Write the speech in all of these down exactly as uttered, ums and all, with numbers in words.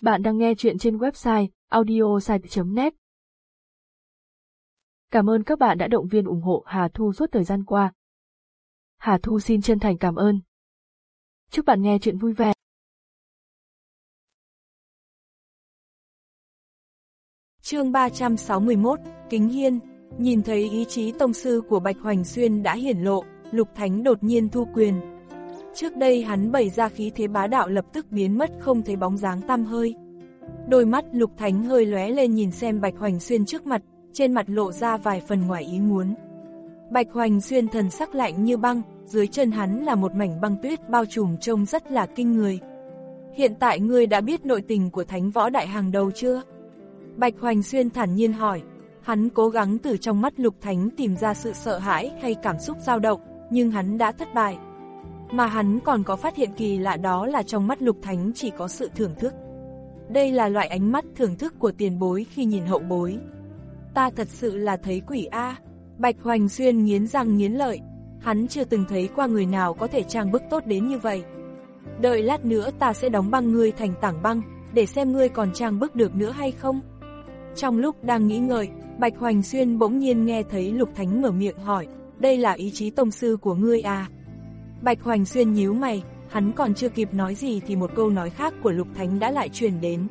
Bạn đang nghe chuyện trên website audiosite chấm net. Cảm ơn các bạn đã động viên ủng hộ Hà Thu suốt thời gian qua. Hà Thu xin chân thành cảm ơn. Chúc bạn nghe chuyện vui vẻ. Chương ba trăm sáu mươi mốt, Kính Hiên. Nhìn thấy ý chí tông sư của Bạch Hoành Xuyên đã hiển lộ, Lục Thánh đột nhiên thu quyền. Trước đây hắn bày ra khí thế bá đạo lập tức biến mất không thấy bóng dáng tăm hơi. Đôi mắt Lục Thánh hơi lóe lên nhìn xem Bạch Hoành Xuyên trước mặt, trên mặt lộ ra vài phần ngoài ý muốn. Bạch Hoành Xuyên thần sắc lạnh như băng, dưới chân hắn là một mảnh băng tuyết bao trùm trông rất là kinh người. Hiện tại ngươi đã biết nội tình của thánh võ đại hàng đầu chưa? Bạch Hoành Xuyên thản nhiên hỏi. Hắn cố gắng từ trong mắt Lục Thánh tìm ra sự sợ hãi hay cảm xúc dao động, nhưng hắn đã thất bại. Mà hắn còn có phát hiện kỳ lạ, đó là trong mắt Lục Thánh chỉ có sự thưởng thức. Đây là loại ánh mắt thưởng thức của tiền bối khi nhìn hậu bối. Ta thật sự là thấy quỷ a. Bạch Hoành Xuyên nghiến răng nghiến lợi, hắn chưa từng thấy qua người nào có thể trang bức tốt đến như vậy. Đợi lát nữa ta sẽ đóng băng ngươi thành tảng băng, để xem ngươi còn trang bức được nữa hay không. Trong lúc đang nghĩ ngợi, Bạch Hoành Xuyên bỗng nhiên nghe thấy Lục Thánh mở miệng hỏi, đây là ý chí tông sư của ngươi à? Bạch Hoành Xuyên nhíu mày, hắn còn chưa kịp nói gì thì một câu nói khác của Lục Thánh đã lại truyền đến.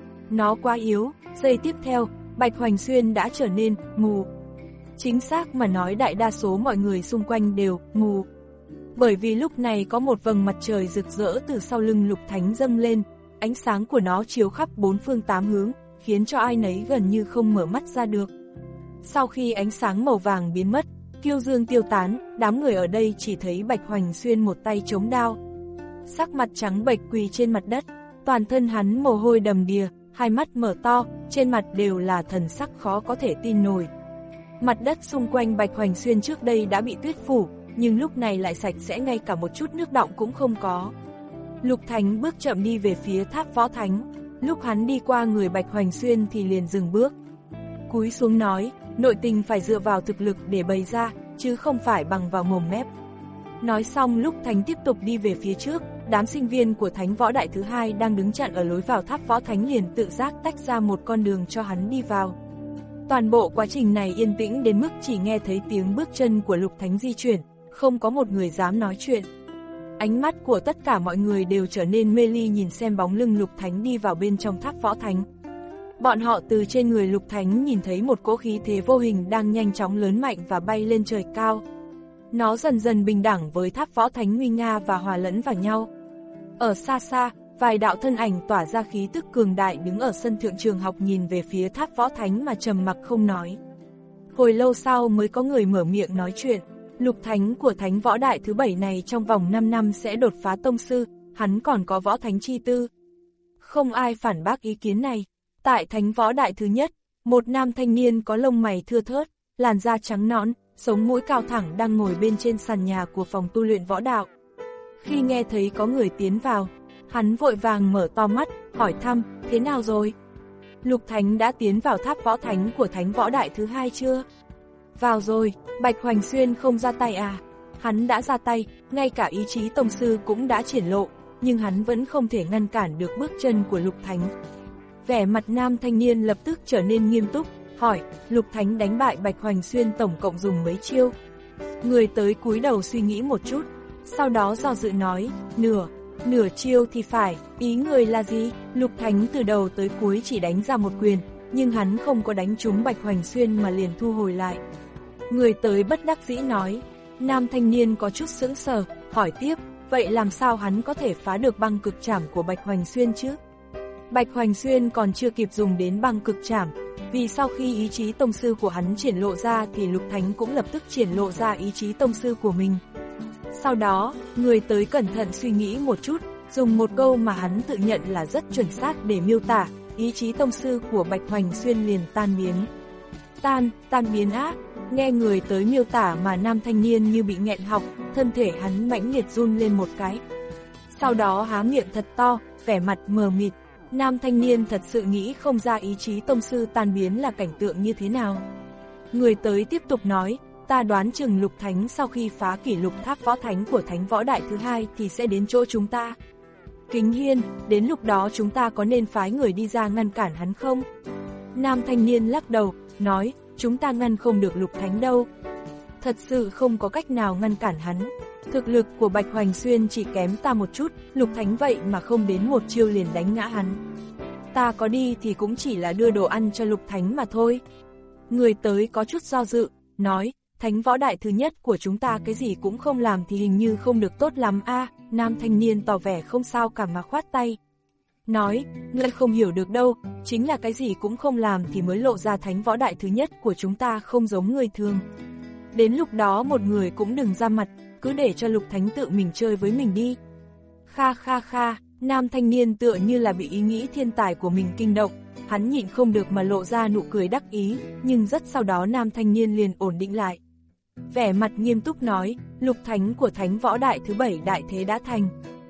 Nó quá yếu. Giây tiếp theo, Bạch Hoành Xuyên đã trở nên mù. Chính xác mà nói, đại đa số mọi người xung quanh đều mù. Bởi vì lúc này có một vầng mặt trời rực rỡ từ sau lưng Lục Thánh dâng lên, ánh sáng của nó chiếu khắp bốn phương tám hướng, khiến cho ai nấy gần như không mở mắt ra được. Sau khi ánh sáng màu vàng biến mất, kiêu dương tiêu tán, đám người ở đây chỉ thấy Bạch Hoành Xuyên một tay chống đao, sắc mặt trắng bệch quỳ trên mặt đất, toàn thân hắn mồ hôi đầm đìa, hai mắt mở to, trên mặt đều là thần sắc khó có thể tin nổi. Mặt đất xung quanh Bạch Hoành Xuyên trước đây đã bị tuyết phủ, nhưng lúc này lại sạch sẽ, ngay cả một chút nước đọng cũng không có. Lục Thánh bước chậm đi về phía tháp võ thánh, lúc hắn đi qua người Bạch Hoành Xuyên thì liền dừng bước. Cúi xuống nói, nội tình phải dựa vào thực lực để bày ra, chứ không phải bằng vào mồm mép. Nói xong Lục Thánh tiếp tục đi về phía trước, đám sinh viên của thánh võ đại thứ hai đang đứng chặn ở lối vào tháp võ thánh liền tự giác tách ra một con đường cho hắn đi vào. Toàn bộ quá trình này yên tĩnh đến mức chỉ nghe thấy tiếng bước chân của Lục Thánh di chuyển, không có một người dám nói chuyện. Ánh mắt của tất cả mọi người đều trở nên mê ly nhìn xem bóng lưng Lục Thánh đi vào bên trong tháp võ thánh. Bọn họ từ trên người Lục Thánh nhìn thấy một cỗ khí thế vô hình đang nhanh chóng lớn mạnh và bay lên trời cao. Nó dần dần bình đẳng với tháp võ thánh nguy nga và hòa lẫn vào nhau. Ở xa xa, vài đạo thân ảnh tỏa ra khí tức cường đại đứng ở sân thượng trường học nhìn về phía tháp võ thánh mà trầm mặc không nói. Hồi lâu sau mới có người mở miệng nói chuyện. Lục Thánh của thánh võ đại thứ bảy này trong vòng năm năm sẽ đột phá tông sư, hắn còn có võ thánh chi tư. Không ai phản bác ý kiến này. Tại thánh võ đại thứ nhất, một nam thanh niên có lông mày thưa thớt, làn da trắng nõn, sống mũi cao thẳng đang ngồi bên trên sàn nhà của phòng tu luyện võ đạo. Khi nghe thấy có người tiến vào, hắn vội vàng mở to mắt, hỏi thăm, thế nào rồi? Lục Thánh đã tiến vào tháp võ thánh của thánh võ đại thứ hai chưa? Vào rồi. Bạch Hoành Xuyên không ra tay à? Hắn đã ra tay, ngay cả ý chí tông sư cũng đã triển lộ, nhưng hắn vẫn không thể ngăn cản được bước chân của Lục Thánh. Vẻ mặt nam thanh niên lập tức trở nên nghiêm túc, hỏi, Lục Thánh đánh bại Bạch Hoành Xuyên tổng cộng dùng mấy chiêu? Người tới cúi đầu suy nghĩ một chút, sau đó do dự nói, nửa, nửa chiêu thì phải, ý người là gì? Lục Thánh từ đầu tới cuối chỉ đánh ra một quyền, nhưng hắn không có đánh trúng Bạch Hoành Xuyên mà liền thu hồi lại. Người tới bất đắc dĩ nói, nam thanh niên có chút sững sờ, hỏi tiếp, vậy làm sao hắn có thể phá được băng cực trảm của Bạch Hoành Xuyên chứ? Bạch Hoành Xuyên còn chưa kịp dùng đến băng cực trảm, vì sau khi ý chí tông sư của hắn triển lộ ra thì Lục Thánh cũng lập tức triển lộ ra ý chí tông sư của mình. Sau đó, người tới cẩn thận suy nghĩ một chút, dùng một câu mà hắn tự nhận là rất chuẩn xác để miêu tả, ý chí tông sư của Bạch Hoành Xuyên liền tan biến. Tan, tan biến á? Nghe người tới miêu tả mà nam thanh niên như bị nghẹn họng, thân thể hắn mãnh liệt run lên một cái. Sau đó há miệng thật to, vẻ mặt mờ mịt. Nam thanh niên thật sự nghĩ không ra ý chí tông sư tan biến là cảnh tượng như thế nào. Người tới tiếp tục nói, ta đoán chừng Lục Thánh sau khi phá kỷ lục tháp võ thánh của thánh võ đại thứ hai thì sẽ đến chỗ chúng ta. Kính Hiên, đến lúc đó chúng ta có nên phái người đi ra ngăn cản hắn không? Nam thanh niên lắc đầu, nói, chúng ta ngăn không được Lục Thánh đâu. Thật sự không có cách nào ngăn cản hắn. Thực lực của Bạch Hoành Xuyên chỉ kém ta một chút, Lục Thánh vậy mà không đến một chiêu liền đánh ngã hắn. Ta có đi thì cũng chỉ là đưa đồ ăn cho Lục Thánh mà thôi. Người tới có chút do dự, nói, Thánh võ đại thứ nhất của chúng ta cái gì cũng không làm thì hình như không được tốt lắm a. Nam thanh niên tỏ vẻ không sao cả mà khoát tay. Nói, ngươi không hiểu được đâu, chính là cái gì cũng không làm thì mới lộ ra thánh võ đại thứ nhất của chúng ta không giống người thường. Đến lúc đó một người cũng đừng ra mặt, cứ để cho Lục Thánh tự mình chơi với mình đi. Kha kha kha, nam thanh niên tựa như là bị ý nghĩ thiên tài của mình kinh động, hắn nhịn không được mà lộ ra nụ cười đắc ý, nhưng rất sau đó nam thanh niên liền ổn định lại. Vẻ mặt nghiêm túc nói, Lục Thánh của thánh võ đại thứ bảy đại thế đã thành.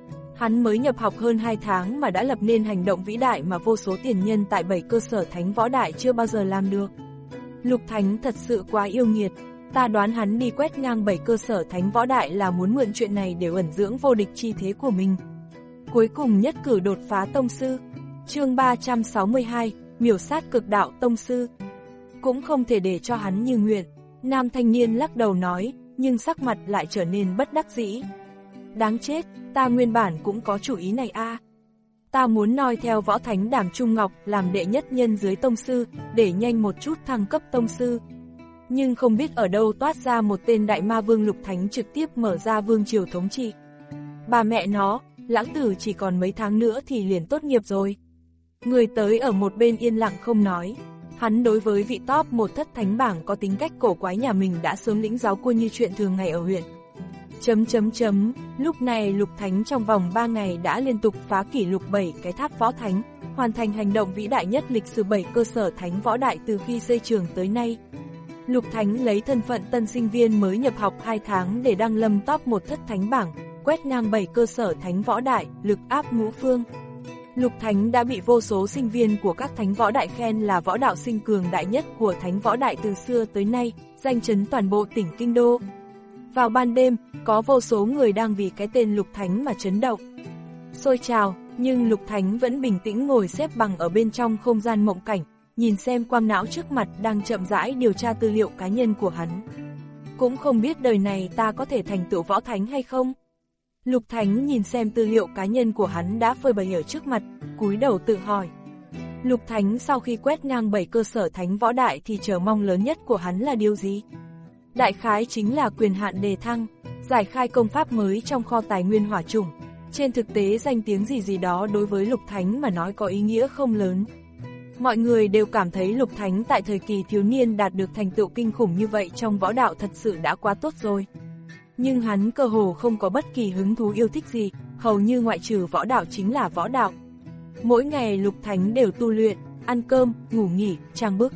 Hắn mới nhập học hơn hai tháng mà đã lập nên hành động vĩ đại mà vô số tiền nhân tại bảy cơ sở thánh võ đại chưa bao giờ làm được. Lục Thánh thật sự quá yêu nghiệt, ta đoán hắn đi quét ngang bảy cơ sở thánh võ đại là muốn mượn chuyện này để ẩn dưỡng vô địch chi thế của mình. Cuối cùng nhất cử đột phá tông sư. Chương ba trăm sáu mươi hai, miểu sát cực đạo tông sư. Cũng không thể để cho hắn như nguyện. Nam thanh niên lắc đầu nói, nhưng sắc mặt lại trở nên bất đắc dĩ. Đáng chết, ta nguyên bản cũng có chủ ý này a. Ta muốn noi theo võ thánh Đàm Trung Ngọc làm đệ nhất nhân dưới tông sư, để nhanh một chút thăng cấp tông sư. Nhưng không biết ở đâu toát ra một tên đại ma vương Lục Thánh trực tiếp mở ra vương triều thống trị. Bà mẹ nó, lãng tử chỉ còn mấy tháng nữa thì liền tốt nghiệp rồi. Người tới ở một bên yên lặng không nói. Hắn đối với vị top một thất thánh bảng có tính cách cổ quái nhà mình đã sớm lĩnh giáo cua như chuyện thường ngày ở huyện. Chấm chấm chấm, lúc này Lục Thánh trong vòng ba ngày đã liên tục phá kỷ lục bảy cái tháp võ thánh, hoàn thành hành động vĩ đại nhất lịch sử bảy cơ sở thánh võ đại từ khi xây trường tới nay. Lục Thánh lấy thân phận tân sinh viên mới nhập học hai tháng để đăng lâm top một thất thánh bảng, quét ngang bảy cơ sở thánh võ đại, lực áp ngũ phương. Lục Thánh đã bị vô số sinh viên của các thánh võ đại khen là võ đạo sinh cường đại nhất của thánh võ đại từ xưa tới nay, danh chấn toàn bộ tỉnh Kinh Đô. Vào ban đêm, có vô số người đang vì cái tên Lục Thánh mà chấn động. Xôi trào, nhưng Lục Thánh vẫn bình tĩnh ngồi xếp bằng ở bên trong không gian mộng cảnh, nhìn xem quang não trước mặt đang chậm rãi điều tra tư liệu cá nhân của hắn. Cũng không biết đời này ta có thể thành tựu võ thánh hay không? Lục Thánh nhìn xem tư liệu cá nhân của hắn đã phơi bày ở trước mặt, cúi đầu tự hỏi. Lục Thánh sau khi quét ngang bảy cơ sở thánh võ đại thì chờ mong lớn nhất của hắn là điều gì? Đại khái chính là quyền hạn đề thăng, giải khai công pháp mới trong kho tài nguyên hỏa chủng. Trên thực tế danh tiếng gì gì đó đối với Lục Thánh mà nói có ý nghĩa không lớn. Mọi người đều cảm thấy Lục Thánh tại thời kỳ thiếu niên đạt được thành tựu kinh khủng như vậy trong võ đạo thật sự đã quá tốt rồi. Nhưng hắn cơ hồ không có bất kỳ hứng thú yêu thích gì, hầu như ngoại trừ võ đạo chính là võ đạo. Mỗi ngày Lục Thánh đều tu luyện, ăn cơm, ngủ nghỉ, trang bức.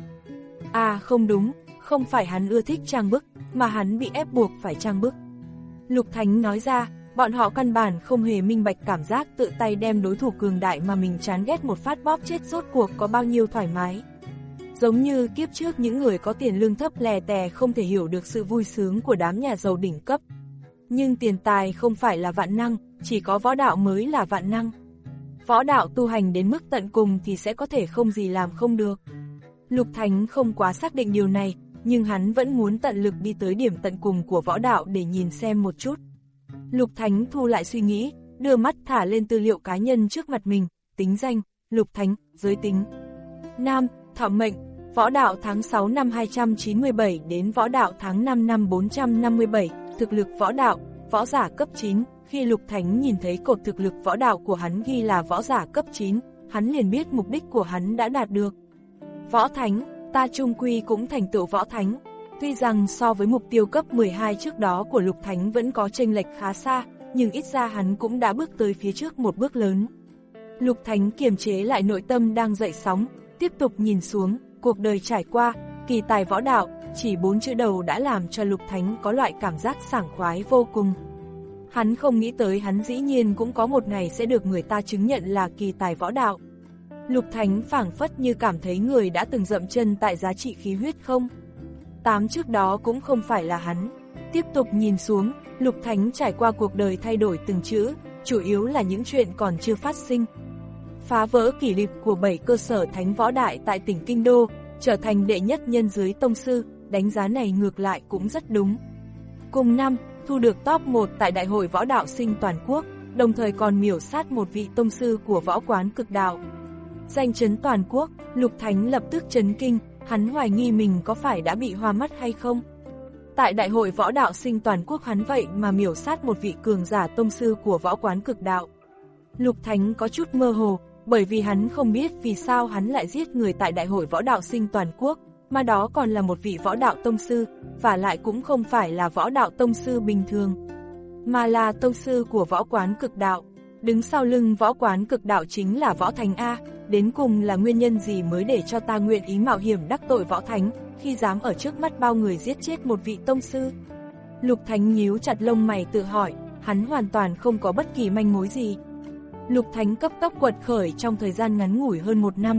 À không đúng, không phải hắn ưa thích trang bức, mà hắn bị ép buộc phải trang bức. Lục Thánh nói ra, bọn họ căn bản không hề minh bạch cảm giác tự tay đem đối thủ cường đại mà mình chán ghét một phát bóp chết rốt cuộc có bao nhiêu thoải mái. Giống như kiếp trước những người có tiền lương thấp lè tè không thể hiểu được sự vui sướng của đám nhà giàu đỉnh cấp. Nhưng tiền tài không phải là vạn năng, chỉ có võ đạo mới là vạn năng. Võ đạo tu hành đến mức tận cùng thì sẽ có thể không gì làm không được. Lục Thánh không quá xác định điều này, nhưng hắn vẫn muốn tận lực đi tới điểm tận cùng của võ đạo để nhìn xem một chút. Lục Thánh thu lại suy nghĩ, đưa mắt thả lên tư liệu cá nhân trước mặt mình, tính danh, Lục Thánh, giới tính. Nam, thọ mệnh, võ đạo tháng sáu năm hai trăm chín mươi bảy đến võ đạo tháng năm năm bốn trăm năm mươi bảy, thực lực võ đạo, võ giả cấp chín. Khi Lục Thánh nhìn thấy cột thực lực võ đạo của hắn ghi là võ giả cấp chín, hắn liền biết mục đích của hắn đã đạt được. Võ Thánh, ta chung quy cũng thành tựu võ thánh. Tuy rằng so với mục tiêu cấp mười hai trước đó của Lục Thánh vẫn có chênh lệch khá xa, nhưng ít ra hắn cũng đã bước tới phía trước một bước lớn. Lục Thánh kiềm chế lại nội tâm đang dậy sóng, tiếp tục nhìn xuống, cuộc đời trải qua, kỳ tài võ đạo, chỉ bốn chữ đầu đã làm cho Lục Thánh có loại cảm giác sảng khoái vô cùng. Hắn không nghĩ tới hắn dĩ nhiên cũng có một ngày sẽ được người ta chứng nhận là kỳ tài võ đạo. Lục Thánh phảng phất như cảm thấy người đã từng dậm chân tại giá trị khí huyết không. Tám trước đó cũng không phải là hắn. Tiếp tục nhìn xuống, Lục Thánh trải qua cuộc đời thay đổi từng chữ, chủ yếu là những chuyện còn chưa phát sinh. Phá vỡ kỷ lục của bảy cơ sở thánh võ đại tại tỉnh Kinh Đô, trở thành đệ nhất nhân dưới tông sư, đánh giá này ngược lại cũng rất đúng. Cùng năm, thu được top một tại Đại hội Võ Đạo Sinh toàn quốc, đồng thời còn miểu sát một vị tông sư của võ quán Cực Đạo. Danh chấn toàn quốc, Lục Thánh lập tức chấn kinh, hắn hoài nghi mình có phải đã bị hoa mắt hay không. Tại Đại hội Võ Đạo Sinh toàn quốc hắn vậy mà miểu sát một vị cường giả tông sư của võ quán Cực Đạo. Lục Thánh có chút mơ hồ, bởi vì hắn không biết vì sao hắn lại giết người tại Đại hội Võ Đạo Sinh toàn quốc, mà đó còn là một vị võ đạo tông sư, và lại cũng không phải là võ đạo tông sư bình thường, mà là tông sư của võ quán Cực Đạo. Đứng sau lưng võ quán Cực Đạo chính là Võ Thánh A, đến cùng là nguyên nhân gì mới để cho ta nguyện ý mạo hiểm đắc tội Võ Thánh, khi dám ở trước mắt bao người giết chết một vị tông sư? Lục Thánh nhíu chặt lông mày tự hỏi, hắn hoàn toàn không có bất kỳ manh mối gì. Lục Thánh cấp tốc quật khởi trong thời gian ngắn ngủi hơn một năm.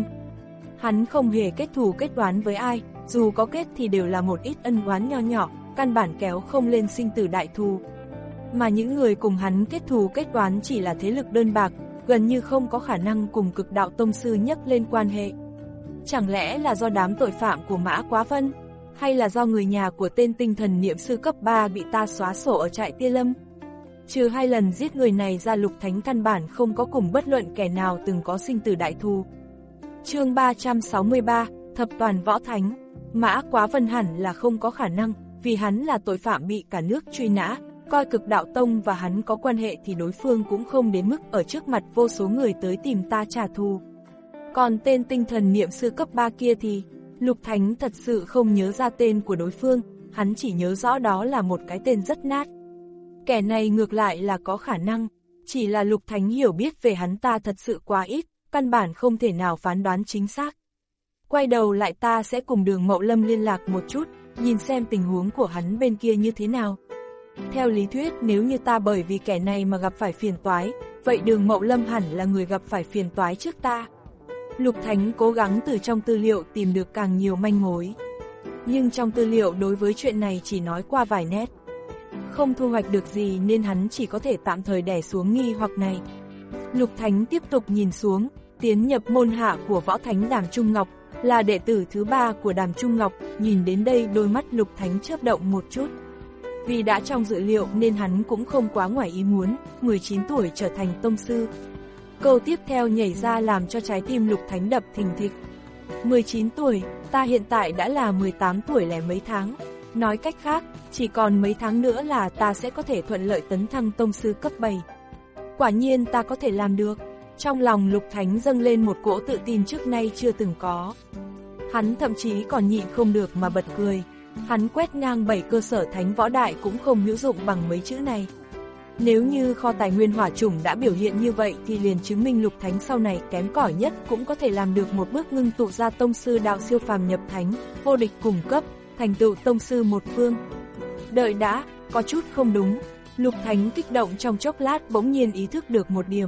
Hắn không hề kết thù kết đoán với ai, dù có kết thì đều là một ít ân oán nho nhỏ, căn bản kéo không lên sinh tử đại thù. Mà những người cùng hắn kết thù kết đoán chỉ là thế lực đơn bạc, gần như không có khả năng cùng Cực Đạo tông sư nhắc lên quan hệ. Chẳng lẽ là do đám tội phạm của Mã Quá Vân, hay là do người nhà của tên tinh thần niệm sư cấp ba bị ta xóa sổ ở trại Tia Lâm? Trừ hai lần giết người này ra, Lục Thánh căn bản không có cùng bất luận kẻ nào từng có sinh tử đại thù. Chương ba trăm sáu mươi ba, Thập Toàn Võ Thánh. Mã Quá Vân hẳn là không có khả năng, vì hắn là tội phạm bị cả nước truy nã, coi Cực Đạo tông và hắn có quan hệ thì đối phương cũng không đến mức ở trước mặt vô số người tới tìm ta trả thù. Còn tên tinh thần niệm sư cấp ba kia thì, Lục Thánh thật sự không nhớ ra tên của đối phương, hắn chỉ nhớ rõ đó là một cái tên rất nát. Kẻ này ngược lại là có khả năng, chỉ là Lục Thánh hiểu biết về hắn ta thật sự quá ít, căn bản không thể nào phán đoán chính xác. Quay đầu lại ta sẽ cùng Đường Mậu Lâm liên lạc một chút, nhìn xem tình huống của hắn bên kia như thế nào. Theo lý thuyết nếu như ta bởi vì kẻ này mà gặp phải phiền toái, vậy Đường Mậu Lâm hẳn là người gặp phải phiền toái trước ta. Lục Thánh cố gắng từ trong tư liệu tìm được càng nhiều manh mối. Nhưng trong tư liệu đối với chuyện này chỉ nói qua vài nét. Không thu hoạch được gì nên hắn chỉ có thể tạm thời đè xuống nghi hoặc này. Lục Thánh tiếp tục nhìn xuống, tiến nhập môn hạ của Võ Thánh Đàm Trung Ngọc, là đệ tử thứ ba của Đàm Trung Ngọc. Nhìn đến đây đôi mắt Lục Thánh chớp động một chút. Vì đã trong dự liệu nên hắn cũng không quá ngoài ý muốn, mười chín tuổi trở thành tông sư. Câu tiếp theo nhảy ra làm cho trái tim Lục Thánh đập thình thịch. mười chín tuổi, ta hiện tại đã là mười tám tuổi lẻ mấy tháng. Nói cách khác, chỉ còn mấy tháng nữa là ta sẽ có thể thuận lợi tấn thăng tông sư cấp bảy. Quả nhiên ta có thể làm được. Trong lòng Lục Thánh dâng lên một cỗ tự tin trước nay chưa từng có. Hắn thậm chí còn nhịn không được mà bật cười. Hắn quét ngang bảy cơ sở thánh võ đại cũng không hữu dụng bằng mấy chữ này. Nếu như kho tài nguyên hỏa chủng đã biểu hiện như vậy thì liền chứng minh Lục Thánh sau này kém cỏi nhất cũng có thể làm được một bước ngưng tụ ra tông sư đạo siêu phàm nhập thánh, vô địch cùng cấp, thành tựu tông sư một phương. Đợi đã, có chút không đúng. Lục Thánh kích động trong chốc lát bỗng nhiên ý thức được một điểm.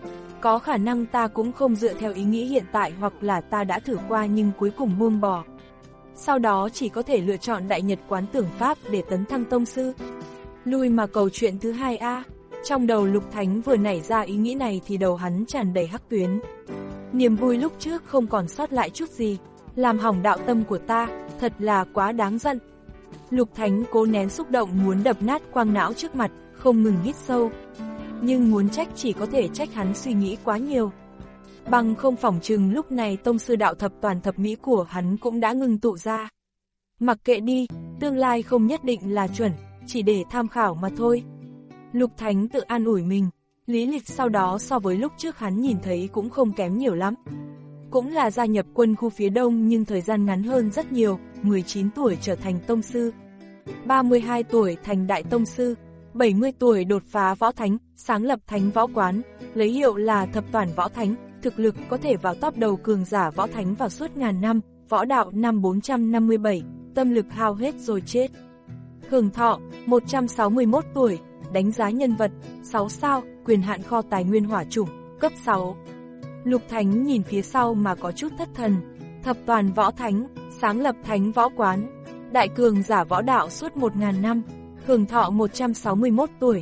Có khả năng ta cũng không dựa theo ý nghĩ hiện tại, hoặc là ta đã thử qua nhưng cuối cùng buông bỏ. Sau đó chỉ có thể lựa chọn Đại Nhật Quán Tưởng Pháp để tấn thăng tông sư. Lui mà cầu chuyện thứ hai a. Trong đầu Lục Thánh vừa nảy ra ý nghĩ này thì đầu hắn tràn đầy hắc tuyến. Niềm vui lúc trước không còn sót lại chút gì, làm hỏng đạo tâm của ta, thật là quá đáng giận. Lục Thánh cố nén xúc động muốn đập nát quang não trước mặt, không ngừng hít sâu. Nhưng muốn trách chỉ có thể trách hắn suy nghĩ quá nhiều. Bằng không phỏng chừng lúc này tông sư đạo thập toàn thập mỹ của hắn cũng đã ngừng tụ ra. Mặc kệ đi, tương lai không nhất định là chuẩn, chỉ để tham khảo mà thôi. Lục Thánh tự an ủi mình, lý lịch sau đó so với lúc trước hắn nhìn thấy cũng không kém nhiều lắm. Cũng là gia nhập quân khu phía đông nhưng thời gian ngắn hơn rất nhiều, mười chín tuổi trở thành tông sư, ba mươi hai tuổi thành đại tông sư, bảy mươi tuổi đột phá võ thánh, sáng lập thánh võ quán, lấy hiệu là thập toàn võ thánh, thực lực có thể vào top đầu cường giả võ thánh vào suốt ngàn năm, võ đạo năm bốn trăm năm mươi bảy, tâm lực hao hết rồi chết. Hưởng thọ, một trăm sáu mươi mốt tuổi, đánh giá nhân vật, sáu sao, quyền hạn kho tài nguyên hỏa chủng, cấp sáu. Lục Thánh nhìn phía sau mà có chút thất thần, thập toàn võ thánh, sáng lập thánh võ quán, đại cường giả võ đạo suốt một ngàn năm, hưởng thọ một trăm sáu mươi mốt tuổi,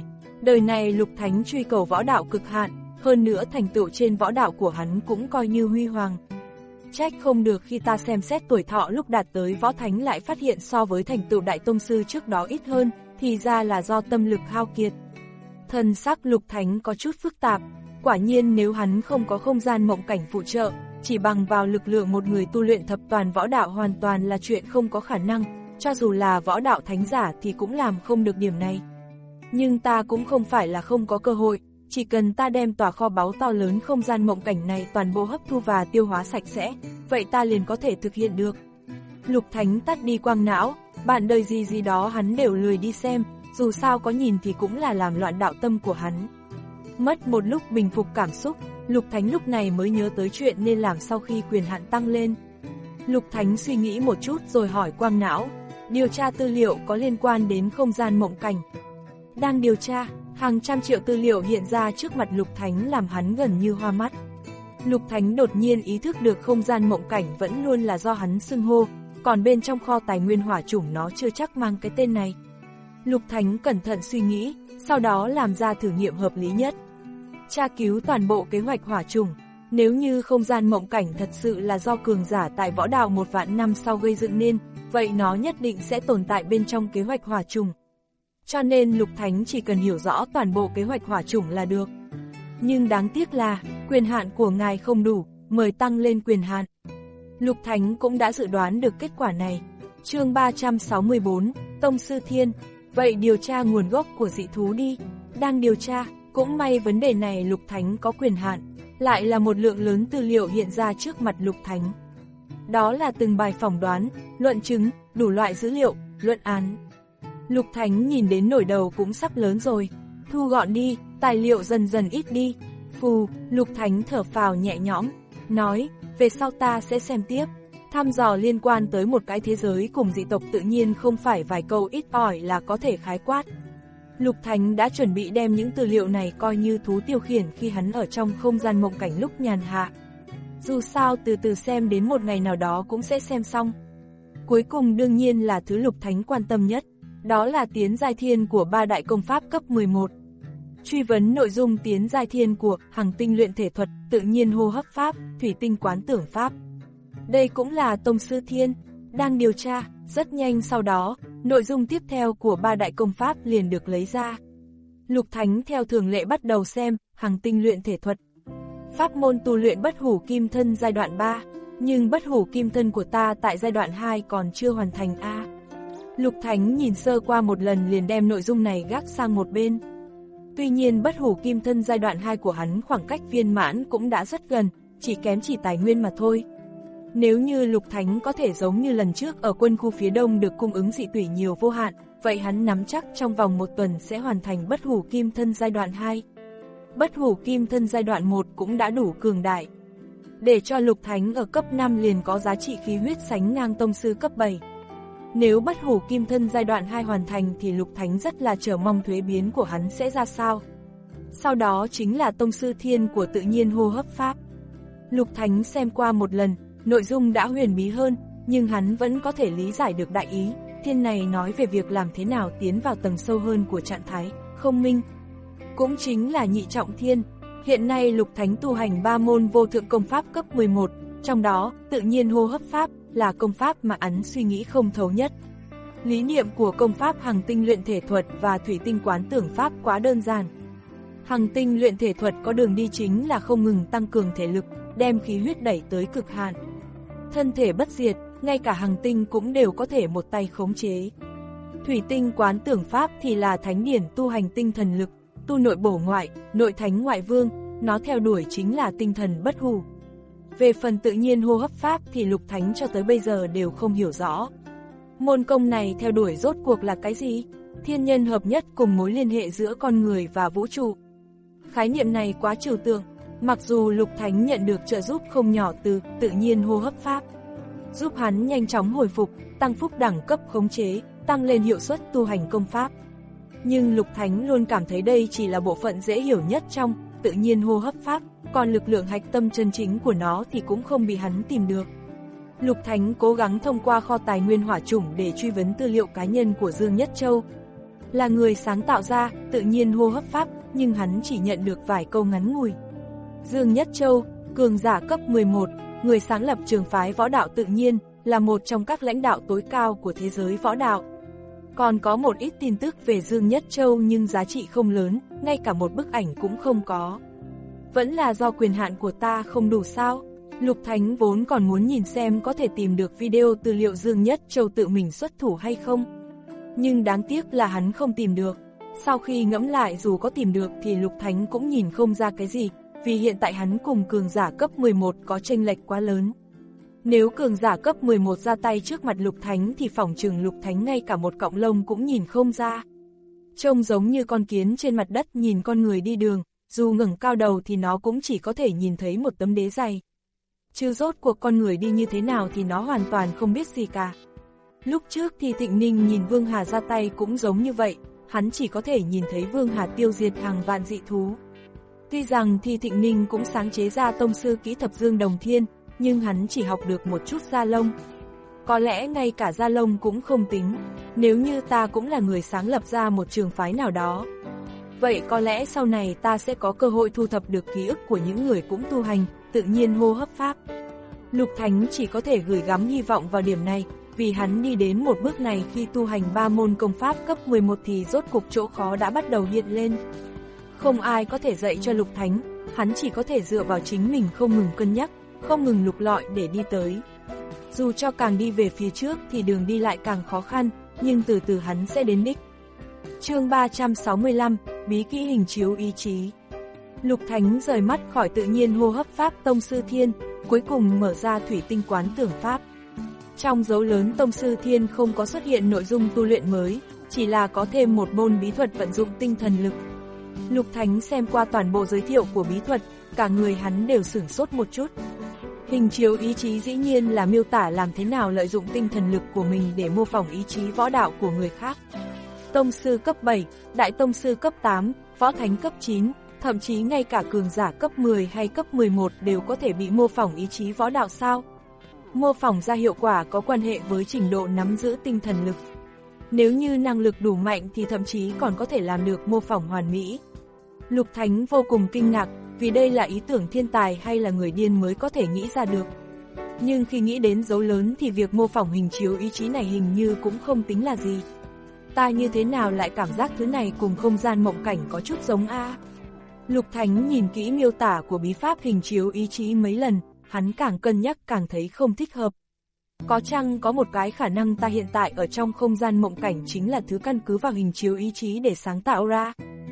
Đời này Lục Thánh truy cầu võ đạo cực hạn, hơn nữa thành tựu trên võ đạo của hắn cũng coi như huy hoàng. Trách không được khi ta xem xét tuổi thọ lúc đạt tới võ thánh lại phát hiện so với thành tựu đại tông sư trước đó ít hơn, thì ra là do tâm lực hao kiệt. Thần sắc Lục Thánh có chút phức tạp, quả nhiên nếu hắn không có không gian mộng cảnh phụ trợ, chỉ bằng vào lực lượng một người tu luyện thập toàn võ đạo hoàn toàn là chuyện không có khả năng, cho dù là võ đạo thánh giả thì cũng làm không được điểm này. Nhưng ta cũng không phải là không có cơ hội, chỉ cần ta đem tòa kho báu to lớn không gian mộng cảnh này toàn bộ hấp thu và tiêu hóa sạch sẽ, vậy ta liền có thể thực hiện được. Lục Thánh tắt đi quang não, bạn đời gì gì đó hắn đều lười đi xem, dù sao có nhìn thì cũng là làm loạn đạo tâm của hắn. Mất một lúc bình phục cảm xúc, Lục Thánh lúc này mới nhớ tới chuyện nên làm sau khi quyền hạn tăng lên. Lục Thánh suy nghĩ một chút rồi hỏi quang não, điều tra tư liệu có liên quan đến không gian mộng cảnh. Đang điều tra, hàng trăm triệu tư liệu hiện ra trước mặt Lục Thánh làm hắn gần như hoa mắt. Lục Thánh đột nhiên ý thức được không gian mộng cảnh vẫn luôn là do hắn xưng hô, còn bên trong kho tài nguyên hỏa chủng nó chưa chắc mang cái tên này. Lục Thánh cẩn thận suy nghĩ, sau đó làm ra thử nghiệm hợp lý nhất. Tra cứu toàn bộ kế hoạch hỏa chủng, nếu như không gian mộng cảnh thật sự là do cường giả tại võ đạo một vạn năm sau gây dựng nên, vậy nó nhất định sẽ tồn tại bên trong kế hoạch hỏa chủng. Cho nên Lục Thánh chỉ cần hiểu rõ toàn bộ kế hoạch hỏa chủng là được. Nhưng đáng tiếc là, quyền hạn của ngài không đủ, mời tăng lên quyền hạn. Lục Thánh cũng đã dự đoán được kết quả này. Chương ba trăm sáu mươi bốn, Tông Sư Thiên, vậy điều tra nguồn gốc của dị thú đi. Đang điều tra, cũng may vấn đề này Lục Thánh có quyền hạn, lại là một lượng lớn tư liệu hiện ra trước mặt Lục Thánh. Đó là từng bài phỏng đoán, luận chứng, đủ loại dữ liệu, luận án. Lục Thánh nhìn đến nổi đầu cũng sắp lớn rồi, thu gọn đi, tài liệu dần dần ít đi. Phù, Lục Thánh thở phào nhẹ nhõm, nói, về sau ta sẽ xem tiếp. Thăm dò liên quan tới một cái thế giới cùng dị tộc tự nhiên không phải vài câu ít ỏi là có thể khái quát. Lục Thánh đã chuẩn bị đem những tư liệu này coi như thú tiêu khiển khi hắn ở trong không gian mộng cảnh lúc nhàn hạ. Dù sao từ từ xem đến một ngày nào đó cũng sẽ xem xong. Cuối cùng đương nhiên là thứ Lục Thánh quan tâm nhất, đó là tiến giai thiên của ba đại công pháp cấp mười một. Truy vấn nội dung tiến giai thiên của Hằng Tinh Luyện Thể Thuật, Tự Nhiên Hô Hấp Pháp, Thủy Tinh Quán Tưởng Pháp. Đây cũng là Tông Sư Thiên. Đang điều tra, rất nhanh sau đó, nội dung tiếp theo của ba đại công pháp liền được lấy ra. Lục Thánh theo thường lệ bắt đầu xem Hằng Tinh Luyện Thể Thuật. Pháp môn tu luyện bất hủ kim thân giai đoạn ba, nhưng bất hủ kim thân của ta tại giai đoạn hai còn chưa hoàn thành a. Lục Thánh nhìn sơ qua một lần liền đem nội dung này gác sang một bên. Tuy nhiên bất hủ kim thân giai đoạn hai của hắn khoảng cách viên mãn cũng đã rất gần, chỉ kém chỉ tài nguyên mà thôi. Nếu như Lục Thánh có thể giống như lần trước ở quân khu phía đông được cung ứng dị tủy nhiều vô hạn, vậy hắn nắm chắc trong vòng một tuần sẽ hoàn thành bất hủ kim thân giai đoạn hai. Bất hủ kim thân giai đoạn một cũng đã đủ cường đại. Để cho Lục Thánh ở cấp năm liền có giá trị khí huyết sánh ngang tông sư cấp bảy. Nếu bất hủ kim thân giai đoạn hai hoàn thành thì Lục Thánh rất là chờ mong thuế biến của hắn sẽ ra sao. Sau đó chính là Tông Sư Thiên của Tự Nhiên Hô Hấp Pháp. Lục Thánh xem qua một lần, nội dung đã huyền bí hơn, nhưng hắn vẫn có thể lý giải được đại ý. Thiên này nói về việc làm thế nào tiến vào tầng sâu hơn của trạng thái không minh, cũng chính là nhị trọng thiên. Hiện nay Lục Thánh tu hành ba môn vô thượng công pháp cấp mười một, trong đó Tự Nhiên Hô Hấp Pháp là công pháp mà hắn suy nghĩ không thấu nhất. Lý niệm của công pháp Hằng Tinh Luyện Thể Thuật và Thủy Tinh Quán Tưởng Pháp quá đơn giản. Hằng Tinh Luyện Thể Thuật có đường đi chính là không ngừng tăng cường thể lực, đem khí huyết đẩy tới cực hạn. Thân thể bất diệt, ngay cả Hằng Tinh cũng đều có thể một tay khống chế. Thủy Tinh Quán Tưởng Pháp thì là thánh điển tu hành tinh thần lực, tu nội bổ ngoại, nội thánh ngoại vương, nó theo đuổi chính là tinh thần bất hủ. Về phần Tự Nhiên Hô Hấp Pháp thì Lục Thánh cho tới bây giờ đều không hiểu rõ. Môn công này theo đuổi rốt cuộc là cái gì? Thiên nhân hợp nhất cùng mối liên hệ giữa con người và vũ trụ. Khái niệm này quá trừu tượng, mặc dù Lục Thánh nhận được trợ giúp không nhỏ từ Tự Nhiên Hô Hấp Pháp, giúp hắn nhanh chóng hồi phục, tăng phúc đẳng cấp khống chế, tăng lên hiệu suất tu hành công pháp. Nhưng Lục Thánh luôn cảm thấy đây chỉ là bộ phận dễ hiểu nhất trong Tự Nhiên Hô Hấp Pháp, còn lực lượng hạch tâm chân chính của nó thì cũng không bị hắn tìm được. Lục Thánh cố gắng thông qua kho tài nguyên hỏa chủng để truy vấn tư liệu cá nhân của Dương Nhất Châu. Là người sáng tạo ra, tự nhiên hô hấp pháp, nhưng hắn chỉ nhận được vài câu ngắn ngủi. Dương Nhất Châu, cường giả cấp mười một, người sáng lập trường phái võ đạo tự nhiên, là một trong các lãnh đạo tối cao của thế giới võ đạo. Còn có một ít tin tức về Dương Nhất Châu nhưng giá trị không lớn, ngay cả một bức ảnh cũng không có. Vẫn là do quyền hạn của ta không đủ sao? Lục Thánh vốn còn muốn nhìn xem có thể tìm được video tư liệu Dương Nhất Châu tự mình xuất thủ hay không. Nhưng đáng tiếc là hắn không tìm được. Sau khi ngẫm lại dù có tìm được thì Lục Thánh cũng nhìn không ra cái gì, vì hiện tại hắn cùng cường giả cấp mười một có chênh lệch quá lớn. Nếu cường giả cấp mười một ra tay trước mặt Lục Thánh thì phỏng chừng Lục Thánh ngay cả một cọng lông cũng nhìn không ra. Trông giống như con kiến trên mặt đất nhìn con người đi đường, dù ngẩng cao đầu thì nó cũng chỉ có thể nhìn thấy một tấm đế dày. Chứ rốt cuộc con người đi như thế nào thì nó hoàn toàn không biết gì cả. Lúc trước thì Thịnh Ninh nhìn Vương Hà ra tay cũng giống như vậy, hắn chỉ có thể nhìn thấy Vương Hà tiêu diệt hàng vạn dị thú. Tuy rằng thì Thịnh Ninh cũng sáng chế ra tông sư kỹ thập dương đồng thiên, nhưng hắn chỉ học được một chút da lông. Có lẽ ngay cả da lông cũng không tính, nếu như ta cũng là người sáng lập ra một trường phái nào đó. Vậy có lẽ sau này ta sẽ có cơ hội thu thập được ký ức của những người cũng tu hành, tự nhiên hô hấp pháp. Lục Thánh chỉ có thể gửi gắm hy vọng vào điểm này, vì hắn đi đến một bước này khi tu hành ba môn công pháp cấp mười một thì rốt cục chỗ khó đã bắt đầu hiện lên. Không ai có thể dạy cho Lục Thánh, hắn chỉ có thể dựa vào chính mình không ngừng cân nhắc, không ngừng lục lọi để đi tới. Dù cho càng đi về phía trước thì đường đi lại càng khó khăn, nhưng từ từ hắn sẽ đến đích. Chương ba trăm sáu mươi lăm, bí kỹ hình chiếu ý chí. Lục Thánh rời mắt khỏi tự nhiên hô hấp pháp tông sư thiên, cuối cùng mở ra thủy tinh quán tưởng pháp. Trong dấu lớn tông sư thiên không có xuất hiện nội dung tu luyện mới, chỉ là có thêm một môn bí thuật vận dụng tinh thần lực. Lục Thánh xem qua toàn bộ giới thiệu của bí thuật, cả người hắn đều sửng sốt một chút. Hình chiếu ý chí dĩ nhiên là miêu tả làm thế nào lợi dụng tinh thần lực của mình để mô phỏng ý chí võ đạo của người khác. Tông sư cấp bảy, đại tông sư cấp tám, võ thánh cấp chín, thậm chí ngay cả cường giả cấp mười hay cấp mười một đều có thể bị mô phỏng ý chí võ đạo sao? Mô phỏng ra hiệu quả có quan hệ với trình độ nắm giữ tinh thần lực. Nếu như năng lực đủ mạnh thì thậm chí còn có thể làm được mô phỏng hoàn mỹ. Lục Thánh vô cùng kinh ngạc, vì đây là ý tưởng thiên tài hay là người điên mới có thể nghĩ ra được. Nhưng khi nghĩ đến dấu lớn thì việc mô phỏng hình chiếu ý chí này hình như cũng không tính là gì. Ta như thế nào lại cảm giác thứ này cùng không gian mộng cảnh có chút giống a? Lục Thánh nhìn kỹ miêu tả của bí pháp hình chiếu ý chí mấy lần, hắn càng cân nhắc càng thấy không thích hợp. Có chăng có một cái khả năng ta hiện tại ở trong không gian mộng cảnh chính là thứ căn cứ vào hình chiếu ý chí để sáng tạo ra.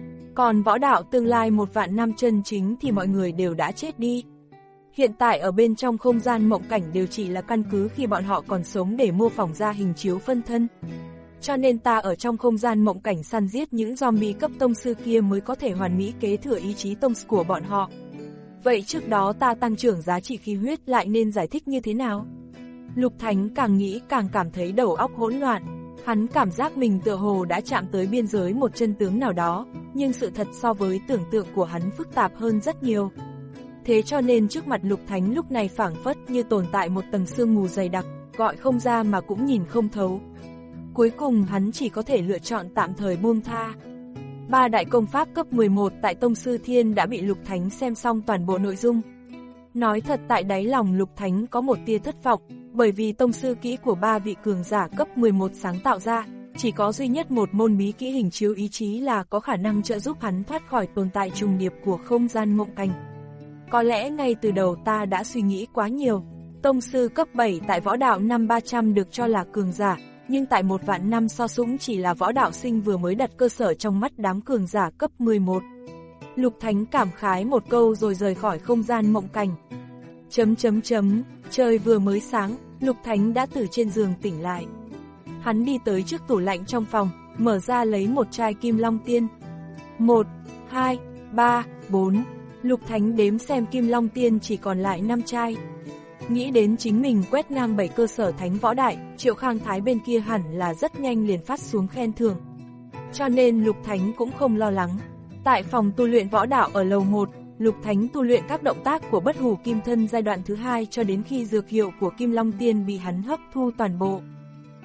Còn võ đạo tương lai một vạn năm chân chính thì mọi người đều đã chết đi. Hiện tại ở bên trong không gian mộng cảnh đều chỉ là căn cứ khi bọn họ còn sống để mô phỏng ra hình chiếu phân thân. Cho nên ta ở trong không gian mộng cảnh săn giết những zombie cấp tông sư kia mới có thể hoàn mỹ kế thừa ý chí tông sư của bọn họ. Vậy trước đó ta tăng trưởng giá trị khí huyết lại nên giải thích như thế nào? Lục Thánh càng nghĩ càng cảm thấy đầu óc hỗn loạn. Hắn cảm giác mình tựa hồ đã chạm tới biên giới một chân tướng nào đó, nhưng sự thật so với tưởng tượng của hắn phức tạp hơn rất nhiều. Thế cho nên trước mặt Lục Thánh lúc này phảng phất như tồn tại một tầng sương mù dày đặc, gọi không ra mà cũng nhìn không thấu. Cuối cùng hắn chỉ có thể lựa chọn tạm thời buông tha. Ba đại công pháp cấp mười một tại Tông Sư Thiên đã bị Lục Thánh xem xong toàn bộ nội dung. Nói thật tại đáy lòng Lục Thánh có một tia thất vọng, bởi vì tông sư kỹ của ba vị cường giả cấp mười một sáng tạo ra, chỉ có duy nhất một môn bí kỹ hình chiếu ý chí là có khả năng trợ giúp hắn thoát khỏi tồn tại trùng điệp của không gian mộng cảnh. Có lẽ ngay từ đầu ta đã suy nghĩ quá nhiều. Tông sư cấp bảy tại võ đạo năm ba trăm được cho là cường giả, nhưng tại một vạn năm so súng chỉ là võ đạo sinh vừa mới đặt cơ sở trong mắt đám cường giả cấp mười một. Lục Thánh cảm khái một câu rồi rời khỏi không gian mộng cảnh. Chấm chấm chấm, trời vừa mới sáng, Lục Thánh đã từ trên giường tỉnh lại. Hắn đi tới trước tủ lạnh trong phòng, mở ra lấy một chai Kim Long Tiên. Một, hai, ba, bốn. Lục Thánh đếm xem Kim Long Tiên chỉ còn lại năm chai. Nghĩ đến chính mình quét ngang bảy cơ sở thánh võ đại, Triệu Khang Thái bên kia hẳn là rất nhanh liền phát xuống khen thưởng. Cho nên Lục Thánh cũng không lo lắng. Tại phòng tu luyện võ đạo ở lầu một, Lục Thánh tu luyện các động tác của Bất Hủ Kim Thân giai đoạn thứ hai cho đến khi dược hiệu của Kim Long Tiên bị hắn hấp thu toàn bộ.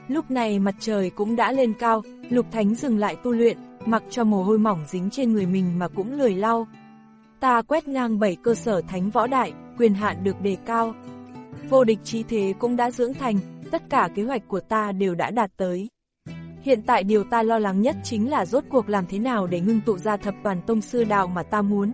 Lúc này mặt trời cũng đã lên cao, Lục Thánh dừng lại tu luyện, mặc cho mồ hôi mỏng dính trên người mình mà cũng lười lau. Ta quét ngang bảy cơ sở thánh võ đại, quyền hạn được đề cao. Vô địch chí thế cũng đã dưỡng thành, tất cả kế hoạch của ta đều đã đạt tới. Hiện tại điều ta lo lắng nhất chính là rốt cuộc làm thế nào để ngưng tụ ra thập toàn tông sư đạo mà ta muốn.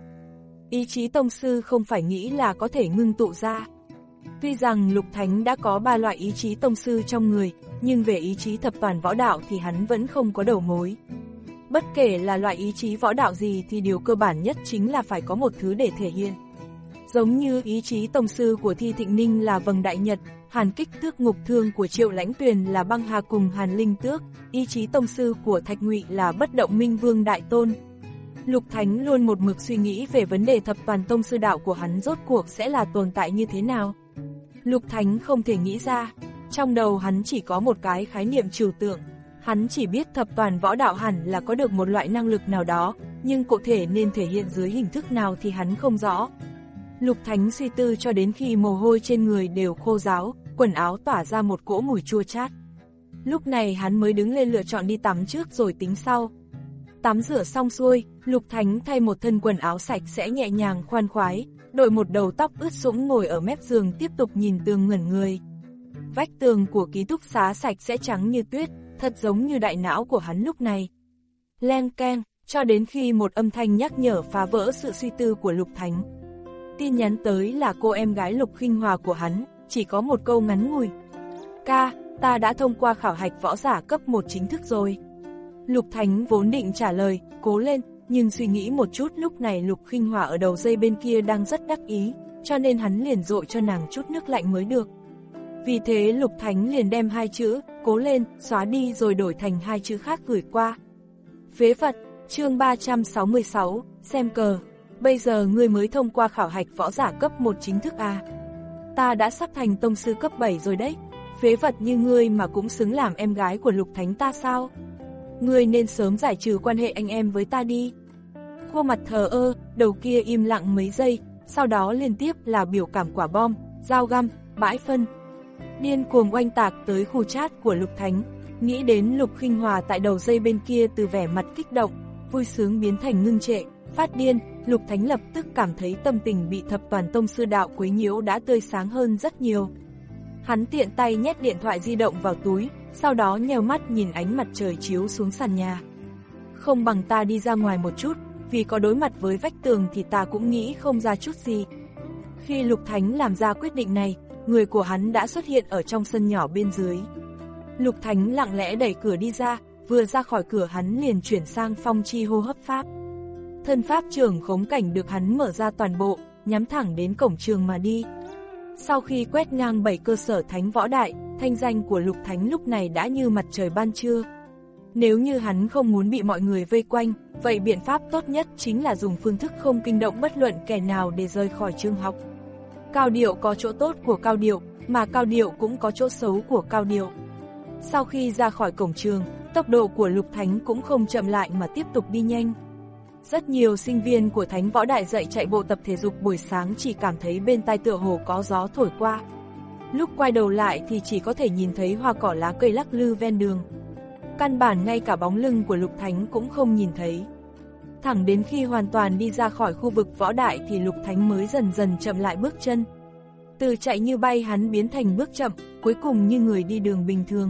Ý chí tông sư không phải nghĩ là có thể ngưng tụ ra. Tuy rằng Lục Thánh đã có ba loại ý chí tông sư trong người, nhưng về ý chí thập toàn võ đạo thì hắn vẫn không có đầu mối. Bất kể là loại ý chí võ đạo gì thì điều cơ bản nhất chính là phải có một thứ để thể hiện. Giống như ý chí tông sư của Thi Thịnh Ninh là Vầng Đại Nhật, Hàn Kích Tước Ngục Thương của Triệu Lãnh Tuyền là Băng Hà cùng Hàn Linh Tước, ý chí tông sư của Thạch Ngụy là Bất Động Minh Vương Đại Tôn. Lục Thánh luôn một mực suy nghĩ về vấn đề thập toàn tông sư đạo của hắn rốt cuộc sẽ là tồn tại như thế nào. Lục Thánh không thể nghĩ ra, trong đầu hắn chỉ có một cái khái niệm trừu tượng. Hắn chỉ biết thập toàn võ đạo hẳn là có được một loại năng lực nào đó, nhưng cụ thể nên thể hiện dưới hình thức nào thì hắn không rõ. Lục Thánh suy tư cho đến khi mồ hôi trên người đều khô ráo, quần áo tỏa ra một cỗ mùi chua chát. Lúc này hắn mới đứng lên lựa chọn đi tắm trước rồi tính sau. Tắm rửa xong xuôi, Lục Thánh thay một thân quần áo sạch sẽ nhẹ nhàng khoan khoái, đội một đầu tóc ướt sũng ngồi ở mép giường tiếp tục nhìn tường ngẩn người. Vách tường của ký túc xá sạch sẽ trắng như tuyết, thật giống như đại não của hắn lúc này. Len keng, cho đến khi một âm thanh nhắc nhở phá vỡ sự suy tư của Lục Thánh. Tin nhắn tới là cô em gái Lục Khinh Hòa của hắn, chỉ có một câu ngắn ngủi. Ca, ta đã thông qua khảo hạch võ giả cấp một chính thức rồi. Lục Thánh vốn định trả lời, cố lên, nhưng suy nghĩ một chút lúc này Lục Khinh Hòa ở đầu dây bên kia đang rất đắc ý, cho nên hắn liền dội cho nàng chút nước lạnh mới được. Vì thế Lục Thánh liền đem hai chữ, cố lên, xóa đi rồi đổi thành hai chữ khác gửi qua. Phế vật, chương ba trăm sáu mươi sáu, xem cờ. Bây giờ ngươi mới thông qua khảo hạch võ giả cấp một chính thức à? Ta đã sắp thành tông sư cấp bảy rồi đấy. Phế vật như ngươi mà cũng xứng làm em gái của Lục Thánh ta sao? Ngươi nên sớm giải trừ quan hệ anh em với ta đi. Khuôn mặt thờ ơ, đầu kia im lặng mấy giây, sau đó liên tiếp là biểu cảm quả bom, dao găm, bãi phân. Điên cuồng oanh tạc tới khu chat của Lục Thánh, nghĩ đến Lục Khinh Hòa tại đầu dây bên kia từ vẻ mặt kích động, vui sướng biến thành ngưng trệ, phát điên, Lục Thánh lập tức cảm thấy tâm tình bị thập toàn tông sư đạo quấy nhiễu đã tươi sáng hơn rất nhiều. Hắn tiện tay nhét điện thoại di động vào túi, sau đó nheo mắt nhìn ánh mặt trời chiếu xuống sàn nhà. Không bằng ta đi ra ngoài một chút, vì có đối mặt với vách tường thì ta cũng nghĩ không ra chút gì. Khi Lục Thánh làm ra quyết định này, người của hắn đã xuất hiện ở trong sân nhỏ bên dưới. Lục Thánh lặng lẽ đẩy cửa đi ra, vừa ra khỏi cửa hắn liền chuyển sang phong chi hô hấp pháp. Thân pháp trường khống cảnh được hắn mở ra toàn bộ, nhắm thẳng đến cổng trường mà đi. Sau khi quét ngang bảy cơ sở thánh võ đại, thanh danh của Lục Thánh lúc này đã như mặt trời ban trưa. Nếu như hắn không muốn bị mọi người vây quanh, vậy biện pháp tốt nhất chính là dùng phương thức không kinh động bất luận kẻ nào để rời khỏi trường học. Cao điệu có chỗ tốt của cao điệu, mà cao điệu cũng có chỗ xấu của cao điệu. Sau khi ra khỏi cổng trường, tốc độ của Lục Thánh cũng không chậm lại mà tiếp tục đi nhanh. Rất nhiều sinh viên của Thánh Võ Đại dạy chạy bộ tập thể dục buổi sáng chỉ cảm thấy bên tai tựa hồ có gió thổi qua. Lúc quay đầu lại thì chỉ có thể nhìn thấy hoa cỏ lá cây lắc lư ven đường. Căn bản ngay cả bóng lưng của Lục Thánh cũng không nhìn thấy. Thẳng đến khi hoàn toàn đi ra khỏi khu vực võ đại thì Lục Thánh mới dần dần chậm lại bước chân. Từ chạy như bay hắn biến thành bước chậm, cuối cùng như người đi đường bình thường.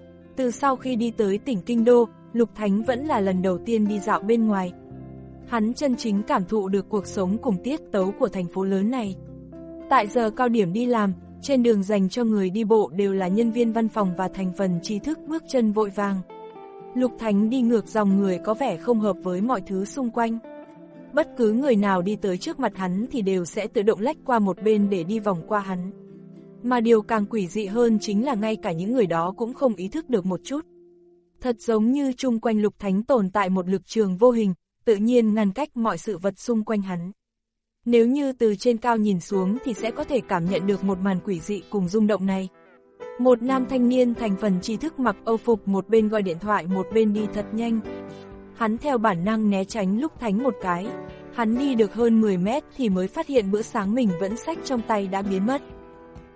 Từ sau khi đi tới tỉnh Kinh Đô, Lục Thánh vẫn là lần đầu tiên đi dạo bên ngoài. Hắn chân chính cảm thụ được cuộc sống cùng tiết tấu của thành phố lớn này. Tại giờ cao điểm đi làm, trên đường dành cho người đi bộ đều là nhân viên văn phòng và thành phần trí thức bước chân vội vàng. Lục Thánh đi ngược dòng người có vẻ không hợp với mọi thứ xung quanh. Bất cứ người nào đi tới trước mặt hắn thì đều sẽ tự động lách qua một bên để đi vòng qua hắn. Mà điều càng quỷ dị hơn chính là ngay cả những người đó cũng không ý thức được một chút. Thật giống như chung quanh Lục Thánh tồn tại một lực trường vô hình, tự nhiên ngăn cách mọi sự vật xung quanh hắn. Nếu như từ trên cao nhìn xuống thì sẽ có thể cảm nhận được một màn quỷ dị cùng rung động này. Một nam thanh niên thành phần tri thức mặc âu phục một bên gọi điện thoại một bên đi thật nhanh. Hắn theo bản năng né tránh Lục Thánh một cái. Hắn đi được hơn mười mét thì mới phát hiện bữa sáng mình vẫn xách trong tay đã biến mất.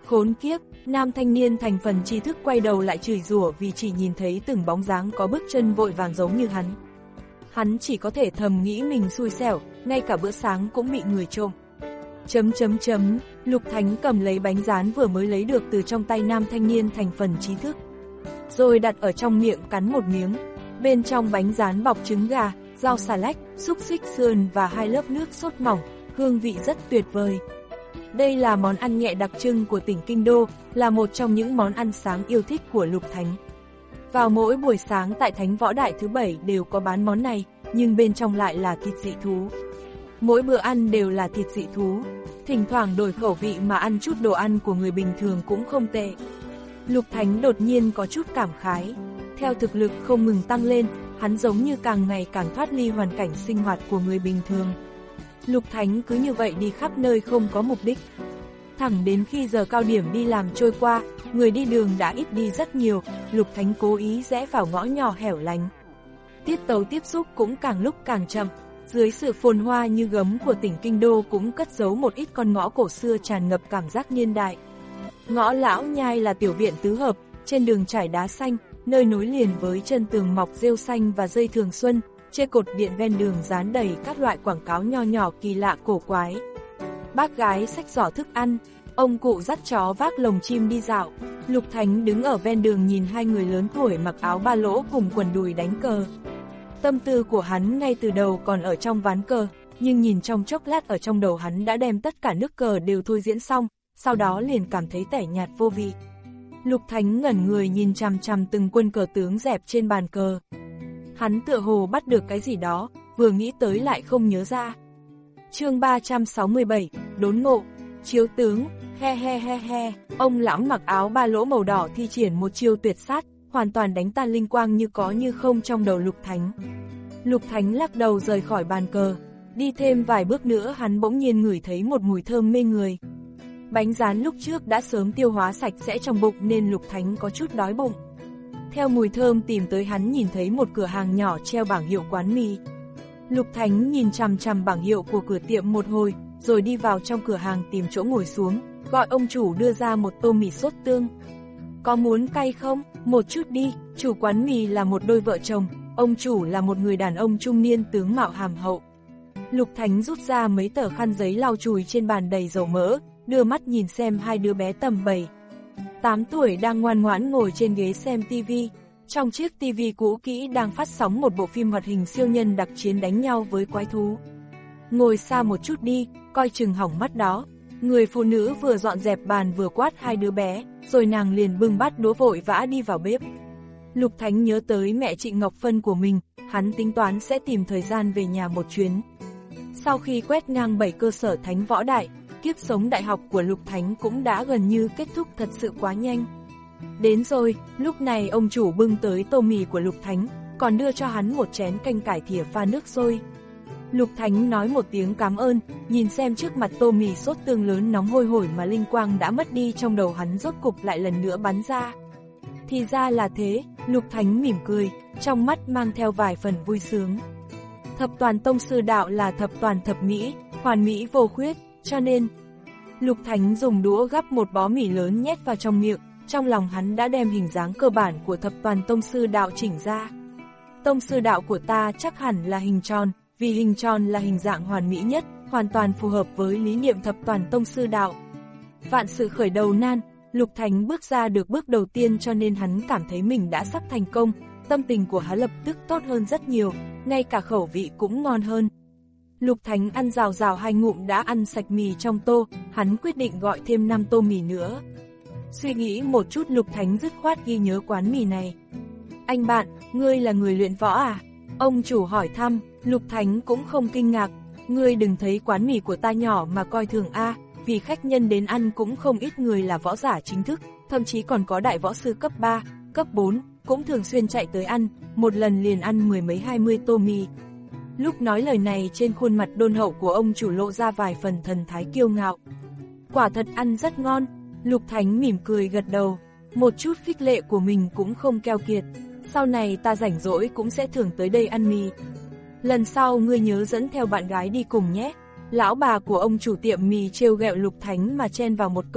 Khốn kiếp, nam thanh niên thành phần tri thức quay đầu lại chửi rủa vì chỉ nhìn thấy từng bóng dáng có bước chân vội vàng giống như hắn. Hắn chỉ có thể thầm nghĩ mình xui xẻo, ngay cả bữa sáng cũng bị người trộm. Chấm chấm chấm, Lục Thánh cầm lấy bánh rán vừa mới lấy được từ trong tay nam thanh niên thành phần trí thức. Rồi đặt ở trong miệng cắn một miếng. Bên trong bánh rán bọc trứng gà, rau xà lách, xúc xích sườn và hai lớp nước sốt mỏng, hương vị rất tuyệt vời. Đây là món ăn nhẹ đặc trưng của tỉnh Kinh Đô, là một trong những món ăn sáng yêu thích của Lục Thánh. Vào mỗi buổi sáng tại Thánh Võ Đại thứ bảy đều có bán món này, nhưng bên trong lại là thịt dị thú. Mỗi bữa ăn đều là thịt dị thú, thỉnh thoảng đổi khẩu vị mà ăn chút đồ ăn của người bình thường cũng không tệ. Lục Thánh đột nhiên có chút cảm khái. Theo thực lực không ngừng tăng lên, hắn giống như càng ngày càng thoát ly hoàn cảnh sinh hoạt của người bình thường. Lục Thánh cứ như vậy đi khắp nơi không có mục đích. Thẳng đến khi giờ cao điểm đi làm trôi qua, người đi đường đã ít đi rất nhiều, Lục Thánh cố ý rẽ vào ngõ nhỏ hẻo lánh. Tiết tấu tiếp xúc cũng càng lúc càng chậm, dưới sự phồn hoa như gấm của tỉnh Kinh Đô cũng cất giấu một ít con ngõ cổ xưa tràn ngập cảm giác niên đại. Ngõ Lão Nhai là tiểu viện tứ hợp, trên đường trải đá xanh, nơi nối liền với chân tường mọc rêu xanh và dây thường xuân, trên cột điện ven đường dán đầy các loại quảng cáo nho nhỏ kỳ lạ cổ quái. Bác gái xách giỏ thức ăn, ông cụ dắt chó vác lồng chim đi dạo. Lục Thánh đứng ở ven đường nhìn hai người lớn tuổi mặc áo ba lỗ cùng quần đùi đánh cờ. Tâm tư của hắn ngay từ đầu còn ở trong ván cờ, nhưng nhìn trong chốc lát ở trong đầu hắn đã đem tất cả nước cờ đều thôi diễn xong, sau đó liền cảm thấy tẻ nhạt vô vị. Lục Thánh ngẩn người nhìn chằm chằm từng quân cờ tướng dẹp trên bàn cờ. Hắn tựa hồ bắt được cái gì đó, vừa nghĩ tới lại không nhớ ra. Chương ba trăm sáu mươi bảy, đốn ngộ, chiếu tướng, he he he he, ông lão mặc áo ba lỗ màu đỏ thi triển một chiêu tuyệt sát, hoàn toàn đánh tan linh quang như có như không trong đầu Lục Thánh. Lục Thánh lắc đầu rời khỏi bàn cờ, đi thêm vài bước nữa hắn bỗng nhiên ngửi thấy một mùi thơm mê người. Bánh rán lúc trước đã sớm tiêu hóa sạch sẽ trong bụng nên Lục Thánh có chút đói bụng. Theo mùi thơm tìm tới hắn nhìn thấy một cửa hàng nhỏ treo bảng hiệu quán mì. Lục Thánh nhìn chằm chằm bảng hiệu của cửa tiệm một hồi, rồi đi vào trong cửa hàng tìm chỗ ngồi xuống, gọi ông chủ đưa ra một tô mì sốt tương. Có muốn cay không? Một chút đi. Chủ quán mì là một đôi vợ chồng, ông chủ là một người đàn ông trung niên tướng mạo hàm hậu. Lục Thánh rút ra mấy tờ khăn giấy lau chùi trên bàn đầy dầu mỡ, đưa mắt nhìn xem hai đứa bé tầm bảy, tám tuổi đang ngoan ngoãn ngồi trên ghế xem tivi. Trong chiếc tivi cũ kỹ đang phát sóng một bộ phim hoạt hình siêu nhân đặc chiến đánh nhau với quái thú. Ngồi xa một chút đi, coi chừng hỏng mắt đó. Người phụ nữ vừa dọn dẹp bàn vừa quát hai đứa bé, rồi nàng liền bưng bát đũa vội vã đi vào bếp. Lục Thánh nhớ tới mẹ chị Ngọc Phân của mình, hắn tính toán sẽ tìm thời gian về nhà một chuyến. Sau khi quét ngang bảy cơ sở Thánh Võ Đại, kiếp sống đại học của Lục Thánh cũng đã gần như kết thúc thật sự quá nhanh. Đến rồi, lúc này ông chủ bưng tới tô mì của Lục Thánh, còn đưa cho hắn một chén canh cải thìa pha nước sôi. Lục Thánh nói một tiếng cảm ơn, nhìn xem trước mặt tô mì sốt tương lớn nóng hôi hổi mà linh quang đã mất đi trong đầu hắn rốt cục lại lần nữa bắn ra. Thì ra là thế, Lục Thánh mỉm cười, trong mắt mang theo vài phần vui sướng. Thập toàn tông sư đạo là thập toàn thập mỹ, hoàn mỹ vô khuyết, cho nên Lục Thánh dùng đũa gắp một bó mì lớn nhét vào trong miệng, trong lòng hắn đã đem hình dáng cơ bản của thập toàn tông sư đạo chỉnh ra. Tông sư đạo của ta chắc hẳn là hình tròn, vì hình tròn là hình dạng hoàn mỹ nhất, hoàn toàn phù hợp với lý niệm thập toàn tông sư đạo. Vạn sự khởi đầu nan, Lục Thánh bước ra được bước đầu tiên cho nên hắn cảm thấy mình đã sắp thành công, tâm tình của hắn lập tức tốt hơn rất nhiều, ngay cả khẩu vị cũng ngon hơn. Lục Thánh ăn rào rào hai ngụm đã ăn sạch mì trong tô, hắn quyết định gọi thêm năm tô mì nữa. Suy nghĩ một chút Lục Thánh dứt khoát ghi nhớ quán mì này. Anh bạn, ngươi là người luyện võ à? Ông chủ hỏi thăm. Lục Thánh cũng không kinh ngạc, ngươi đừng thấy quán mì của ta nhỏ mà coi thường a, vì khách nhân đến ăn cũng không ít người là võ giả chính thức, thậm chí còn có đại võ sư cấp ba, cấp bốn, cũng thường xuyên chạy tới ăn, một lần liền ăn mười mấy hai mươi tô mì. Lúc nói lời này trên khuôn mặt đôn hậu của ông chủ lộ ra vài phần thần thái kiêu ngạo. Quả thật ăn rất ngon, Lục Thánh mỉm cười gật đầu, một chút khích lệ của mình cũng không keo kiệt, sau này ta rảnh rỗi cũng sẽ thường tới đây ăn mì. Lần sau ngươi nhớ dẫn theo bạn gái đi cùng nhé. Lão bà của ông chủ tiệm mì trêu ghẹo Lục Thánh mà chen vào một câu,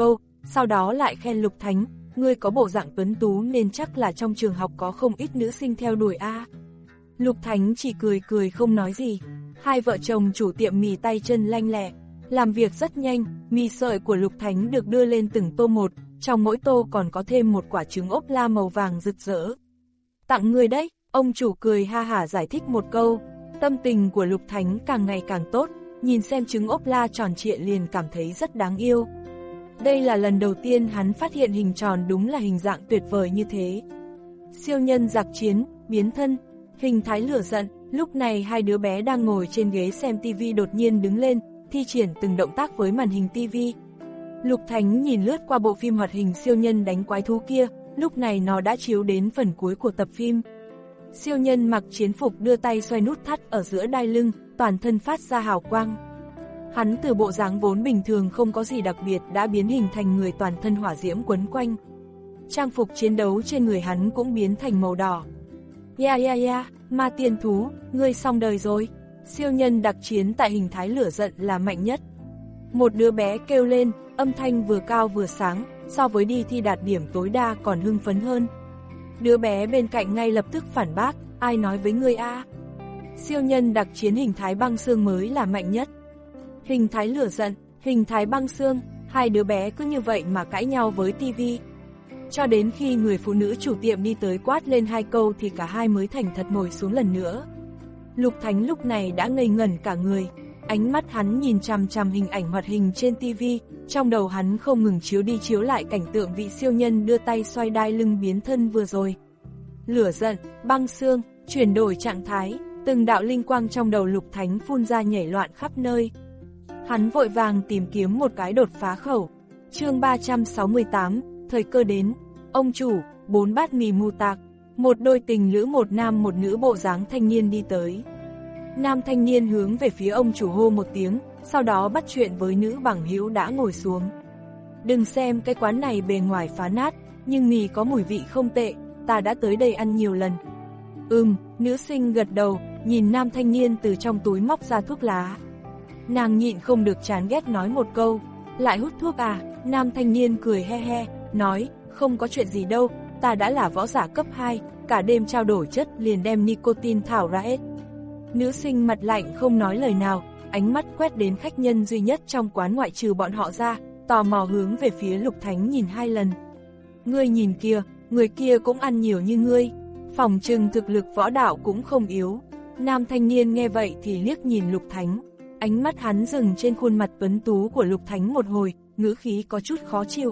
sau đó lại khen Lục Thánh, ngươi có bộ dạng tuấn tú nên chắc là trong trường học có không ít nữ sinh theo đuổi a. Lục Thánh chỉ cười cười không nói gì. Hai vợ chồng chủ tiệm mì tay chân lanh lẹ, làm việc rất nhanh, mì sợi của Lục Thánh được đưa lên từng tô một, trong mỗi tô còn có thêm một quả trứng ốp la màu vàng rực rỡ. Tặng người đấy, ông chủ cười ha hả giải thích một câu. Tâm tình của Lục Thánh càng ngày càng tốt, nhìn xem trứng ốp la tròn trịa liền cảm thấy rất đáng yêu. Đây là lần đầu tiên hắn phát hiện hình tròn đúng là hình dạng tuyệt vời như thế. Siêu nhân giặc chiến, biến thân, hình thái lửa giận. Lúc này hai đứa bé đang ngồi trên ghế xem tivi đột nhiên đứng lên, thi triển từng động tác với màn hình tivi. Lục Thánh nhìn lướt qua bộ phim hoạt hình siêu nhân đánh quái thú kia, lúc này nó đã chiếu đến phần cuối của tập phim. Siêu nhân mặc chiến phục đưa tay xoay nút thắt ở giữa đai lưng, toàn thân phát ra hào quang. Hắn từ bộ dáng vốn bình thường không có gì đặc biệt đã biến hình thành người toàn thân hỏa diễm quấn quanh. Trang phục chiến đấu trên người hắn cũng biến thành màu đỏ. Ya ya ya, ma tiên thú, ngươi xong đời rồi. Siêu nhân đặc chiến tại hình thái lửa giận là mạnh nhất. Một đứa bé kêu lên, âm thanh vừa cao vừa sáng, so với đi thi đạt điểm tối đa còn hưng phấn hơn. Đứa bé bên cạnh ngay lập tức phản bác, ai nói với ngươi a? Siêu nhân đặc chiến hình thái băng xương mới là mạnh nhất. Hình thái lửa giận, hình thái băng xương, hai đứa bé cứ như vậy mà cãi nhau với tivi. Cho đến khi người phụ nữ chủ tiệm đi tới quát lên hai câu thì cả hai mới thành thật ngồi xuống lần nữa. Lục Thánh lúc này đã ngây ngẩn cả người, ánh mắt hắn nhìn chằm chằm hình ảnh hoạt hình trên tivi, trong đầu hắn không ngừng chiếu đi chiếu lại cảnh tượng vị siêu nhân đưa tay xoay đai lưng biến thân vừa rồi. Lửa giận, băng xương, chuyển đổi trạng thái, từng đạo linh quang trong đầu Lục Thánh phun ra nhảy loạn khắp nơi. Hắn vội vàng tìm kiếm một cái đột phá khẩu. Chương ba trăm sáu mươi tám, thời cơ đến. Ông chủ, bốn bát mì mù tạc. Một đôi tình lữ một nam một nữ bộ dáng thanh niên đi tới. Nam thanh niên hướng về phía ông chủ hô một tiếng, sau đó bắt chuyện với nữ bằng hữu đã ngồi xuống. Đừng xem cái quán này bề ngoài phá nát, nhưng mì có mùi vị không tệ, ta đã tới đây ăn nhiều lần. Ừm, nữ sinh gật đầu, nhìn nam thanh niên từ trong túi móc ra thuốc lá. Nàng nhịn không được chán ghét nói một câu, lại hút thuốc à? Nam thanh niên cười he he, nói, không có chuyện gì đâu, ta đã là võ giả cấp hai, cả đêm trao đổi chất liền đem nicotine thảo ra hết. Nữ sinh mặt lạnh không nói lời nào, ánh mắt quét đến khách nhân duy nhất trong quán ngoại trừ bọn họ ra, tò mò hướng về phía Lục Thánh nhìn hai lần. Ngươi nhìn kia, người kia cũng ăn nhiều như ngươi, phỏng chừng thực lực võ đạo cũng không yếu. Nam thanh niên nghe vậy thì liếc nhìn Lục Thánh, ánh mắt hắn dừng trên khuôn mặt tuấn tú của Lục Thánh một hồi, ngữ khí có chút khó chịu.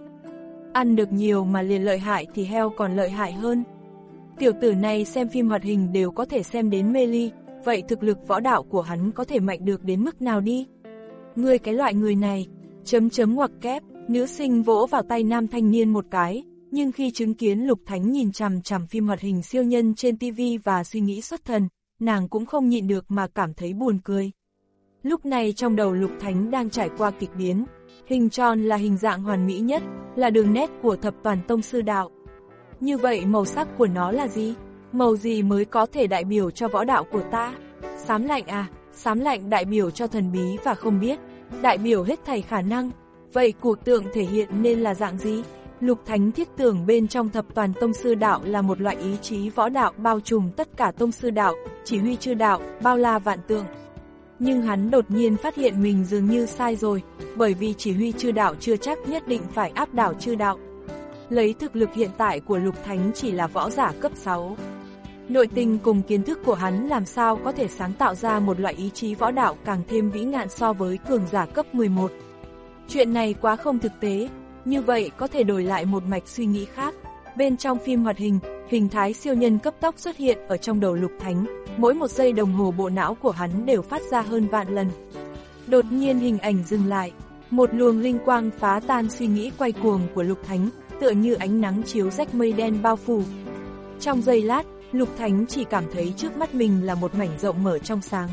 Ăn được nhiều mà liền lợi hại thì heo còn lợi hại hơn. Tiểu tử này xem phim hoạt hình đều có thể xem đến mê ly, vậy thực lực võ đạo của hắn có thể mạnh được đến mức nào đi? Ngươi cái loại người này, chấm chấm ngoặc kép, nữ sinh vỗ vào tay nam thanh niên một cái, nhưng khi chứng kiến Lục Thánh nhìn chằm chằm phim hoạt hình siêu nhân trên tivi và suy nghĩ xuất thần, nàng cũng không nhịn được mà cảm thấy buồn cười. Lúc này trong đầu Lục Thánh đang trải qua kịch biến, hình tròn là hình dạng hoàn mỹ nhất, là đường nét của thập toàn tông sư đạo. Như vậy màu sắc của nó là gì? Màu gì mới có thể đại biểu cho võ đạo của ta? Xám lạnh à? Xám lạnh đại biểu cho thần bí và không biết, đại biểu hết thảy khả năng. Vậy cuộc tượng thể hiện nên là dạng gì? Lục Thánh thiết tưởng bên trong thập toàn tông sư đạo là một loại ý chí võ đạo bao trùm tất cả tông sư đạo, chỉ huy chư đạo, bao la vạn tượng. Nhưng hắn đột nhiên phát hiện mình dường như sai rồi, bởi vì chỉ huy chư đạo chưa chắc nhất định phải áp đảo chư đạo. Lấy thực lực hiện tại của Lục Thánh chỉ là võ giả cấp sáu. Nội tình cùng kiến thức của hắn làm sao có thể sáng tạo ra một loại ý chí võ đạo càng thêm vĩ ngạn so với cường giả cấp mười một. Chuyện này quá không thực tế, như vậy có thể đổi lại một mạch suy nghĩ khác. Bên trong phim hoạt hình, hình thái siêu nhân cấp tốc xuất hiện ở trong đầu Lục Thánh, mỗi một giây đồng hồ bộ não của hắn đều phát ra hơn vạn lần. Đột nhiên hình ảnh dừng lại, một luồng linh quang phá tan suy nghĩ quay cuồng của Lục Thánh, tựa như ánh nắng chiếu rách mây đen bao phủ. Trong giây lát, Lục Thánh chỉ cảm thấy trước mắt mình là một mảnh rộng mở trong sáng.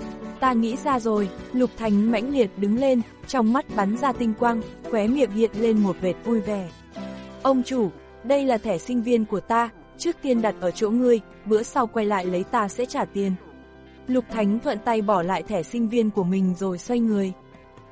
Ta nghĩ ra rồi, Lục Thánh mãnh liệt đứng lên, trong mắt bắn ra tinh quang, khóe miệng hiện lên một vệt vui vẻ. Ông chủ, đây là thẻ sinh viên của ta, trước tiên đặt ở chỗ ngươi, bữa sau quay lại lấy ta sẽ trả tiền. Lục Thánh thuận tay bỏ lại thẻ sinh viên của mình rồi xoay người.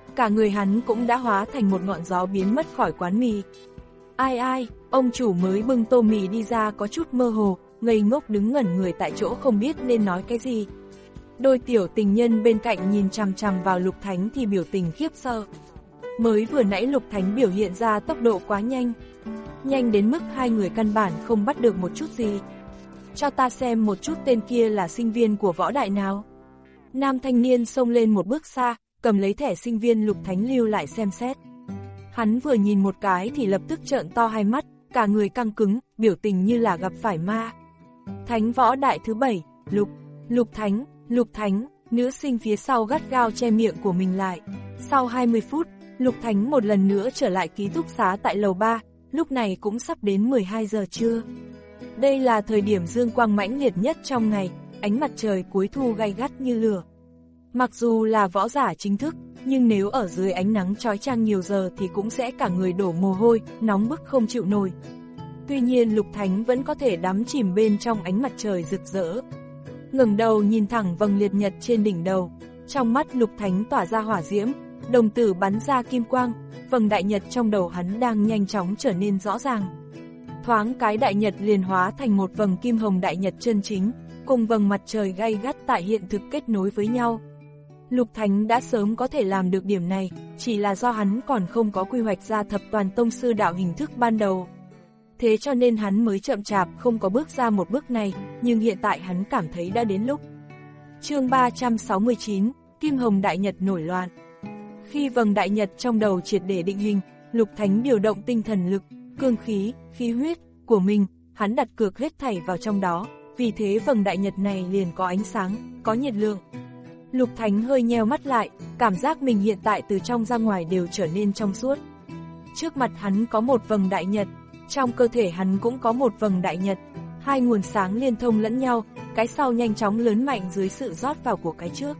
cả người hắn cũng đã hóa thành một ngọn gió biến mất khỏi quán mì. Ai ai, ông chủ mới bưng tô mì đi ra có chút mơ hồ, ngây ngốc đứng ngẩn người tại chỗ không biết nên nói cái gì. Đôi tiểu tình nhân bên cạnh nhìn chằm chằm vào Lục Thánh thì biểu tình khiếp sợ. Mới vừa nãy Lục Thánh biểu hiện ra tốc độ quá nhanh. Nhanh đến mức hai người căn bản không bắt được một chút gì. Cho ta xem một chút tên kia là sinh viên của võ đại nào. Nam thanh niên xông lên một bước xa, cầm lấy thẻ sinh viên Lục Thánh lưu lại xem xét. Hắn vừa nhìn một cái thì lập tức trợn to hai mắt, cả người căng cứng, biểu tình như là gặp phải ma. Thánh võ đại thứ bảy, Lục, Lục Thánh, Lục Thánh, nữ sinh phía sau gắt gao che miệng của mình lại. Sau hai mươi phút, Lục Thánh một lần nữa trở lại ký túc xá tại lầu ba, lúc này cũng sắp đến mười hai giờ trưa. Đây là thời điểm dương quang mãnh liệt nhất trong ngày, ánh mặt trời cuối thu gay gắt như lửa. Mặc dù là võ giả chính thức, nhưng nếu ở dưới ánh nắng chói chang nhiều giờ thì cũng sẽ cả người đổ mồ hôi, nóng bức không chịu nổi. Tuy nhiên Lục Thánh vẫn có thể đắm chìm bên trong ánh mặt trời rực rỡ. Ngẩng đầu nhìn thẳng vầng liệt nhật trên đỉnh đầu, trong mắt Lục Thánh tỏa ra hỏa diễm, đồng tử bắn ra kim quang, vầng đại nhật trong đầu hắn đang nhanh chóng trở nên rõ ràng. Thoáng cái đại nhật liền hóa thành một vầng kim hồng đại nhật chân chính, cùng vầng mặt trời gay gắt tại hiện thực kết nối với nhau. Lục Thánh đã sớm có thể làm được điểm này, chỉ là do hắn còn không có quy hoạch ra thập toàn tông sư đạo hình thức ban đầu. Thế cho nên hắn mới chậm chạp không có bước ra một bước này, nhưng hiện tại hắn cảm thấy đã đến lúc. Chương ba trăm sáu mươi chín, Kim Hồng Đại Nhật nổi loạn. Khi vầng đại nhật trong đầu triệt để định hình, Lục Thánh điều động tinh thần lực, cương khí, khí huyết của mình, hắn đặt cược hết thảy vào trong đó, vì thế vầng đại nhật này liền có ánh sáng, có nhiệt lượng. Lục Thánh hơi nheo mắt lại, cảm giác mình hiện tại từ trong ra ngoài đều trở nên trong suốt. Trước mặt hắn có một vầng đại nhật, trong cơ thể hắn cũng có một vầng đại nhật, hai nguồn sáng liên thông lẫn nhau, cái sau nhanh chóng lớn mạnh dưới sự rót vào của cái trước.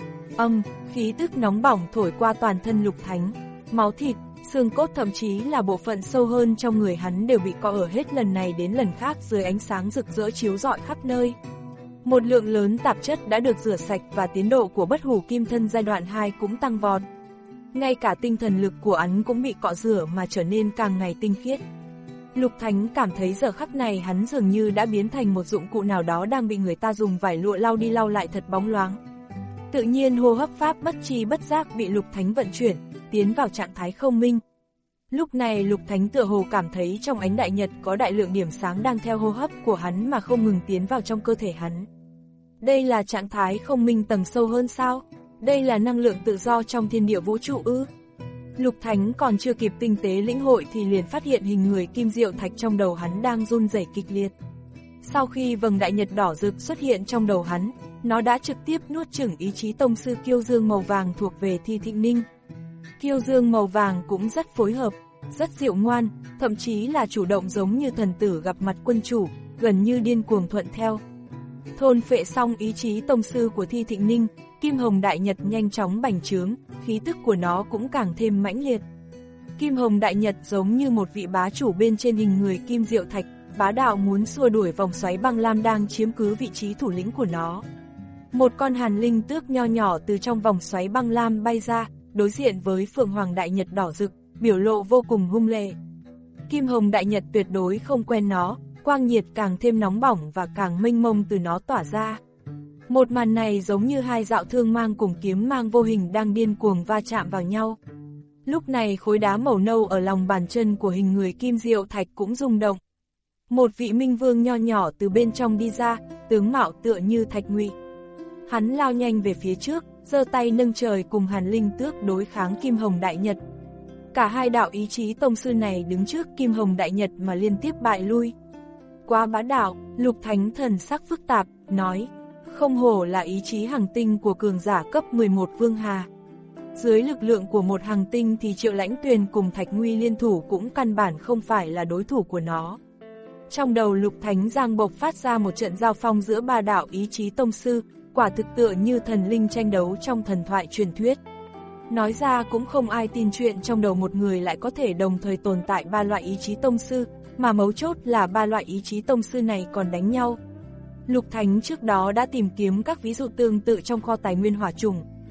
Âm, khí tức nóng bỏng thổi qua toàn thân Lục Thánh, máu thịt, xương cốt thậm chí là bộ phận sâu hơn trong người hắn đều bị cọ ở hết lần này đến lần khác dưới ánh sáng rực rỡ chiếu rọi khắp nơi. Một lượng lớn tạp chất đã được rửa sạch và tiến độ của bất hủ kim thân giai đoạn hai cũng tăng vọt. Ngay cả tinh thần lực của hắn cũng bị cọ rửa mà trở nên càng ngày tinh khiết. Lục Thánh cảm thấy giờ khắc này hắn dường như đã biến thành một dụng cụ nào đó đang bị người ta dùng vải lụa lau đi lau lại thật bóng loáng. Tự nhiên hô hấp pháp bất tri bất giác bị Lục Thánh vận chuyển, tiến vào trạng thái không minh. Lúc này Lục Thánh tựa hồ cảm thấy trong ánh đại nhật có đại lượng điểm sáng đang theo hô hấp của hắn mà không ngừng tiến vào trong cơ thể hắn. Đây là trạng thái không minh tầng sâu hơn sao? Đây là năng lượng tự do trong thiên địa vũ trụ ư? Lục Thánh còn chưa kịp tinh tế lĩnh hội thì liền phát hiện hình người kim diệu thạch trong đầu hắn đang run rẩy kịch liệt. Sau khi vầng đại nhật đỏ rực xuất hiện trong đầu hắn, nó đã trực tiếp nuốt chửng ý chí tông sư kiêu dương màu vàng thuộc về Thi Thịnh Ninh. Kiêu dương màu vàng cũng rất phối hợp, rất dịu ngoan, thậm chí là chủ động giống như thần tử gặp mặt quân chủ, gần như điên cuồng thuận theo. Thôn phệ xong ý chí tông sư của Thi Thịnh Ninh, Kim Hồng Đại Nhật nhanh chóng bành trướng, khí tức của nó cũng càng thêm mãnh liệt. Kim Hồng Đại Nhật giống như một vị bá chủ bên trên hình người kim diệu thạch, bá đạo muốn xua đuổi vòng xoáy băng lam đang chiếm cứ vị trí thủ lĩnh của nó. Một con hàn linh tước nho nhỏ từ trong vòng xoáy băng lam bay ra, đối diện với Phượng Hoàng Đại Nhật đỏ rực, biểu lộ vô cùng hung lệ. Kim Hồng Đại Nhật tuyệt đối không quen nó, quang nhiệt càng thêm nóng bỏng và càng mênh mông từ nó tỏa ra. Một màn này giống như hai dạo thương mang cùng kiếm mang vô hình đang điên cuồng va chạm vào nhau. Lúc này khối đá màu nâu ở lòng bàn chân của hình người kim diệu thạch cũng rung động. Một vị minh vương nho nhỏ từ bên trong đi ra, tướng mạo tựa như thạch ngụy. Hắn lao nhanh về phía trước, giơ tay nâng trời cùng hàn linh tước đối kháng Kim Hồng Đại Nhật. Cả hai đạo ý chí tông sư này đứng trước Kim Hồng Đại Nhật mà liên tiếp bại lui. Quá bá đạo, Lục Thánh thần sắc phức tạp, nói, không hổ là ý chí hằng tinh của cường giả cấp mười một Vương Hà. Dưới lực lượng của một hằng tinh thì Triệu Lãnh Tuyền cùng Thạch Nguy liên thủ cũng căn bản không phải là đối thủ của nó. Trong đầu Lục Thánh giang bộc phát ra một trận giao phong giữa ba đạo ý chí tông sư, quả thực tựa như thần linh tranh đấu trong thần thoại truyền thuyết. Nói ra cũng không ai tin chuyện trong đầu một người lại có thể đồng thời tồn tại ba loại ý chí tông sư, mà mấu chốt là ba loại ý chí tông sư này còn đánh nhau. Lục Thánh trước đó đã tìm kiếm các ví dụ tương tự trong kho tài nguyên hỏa trùng.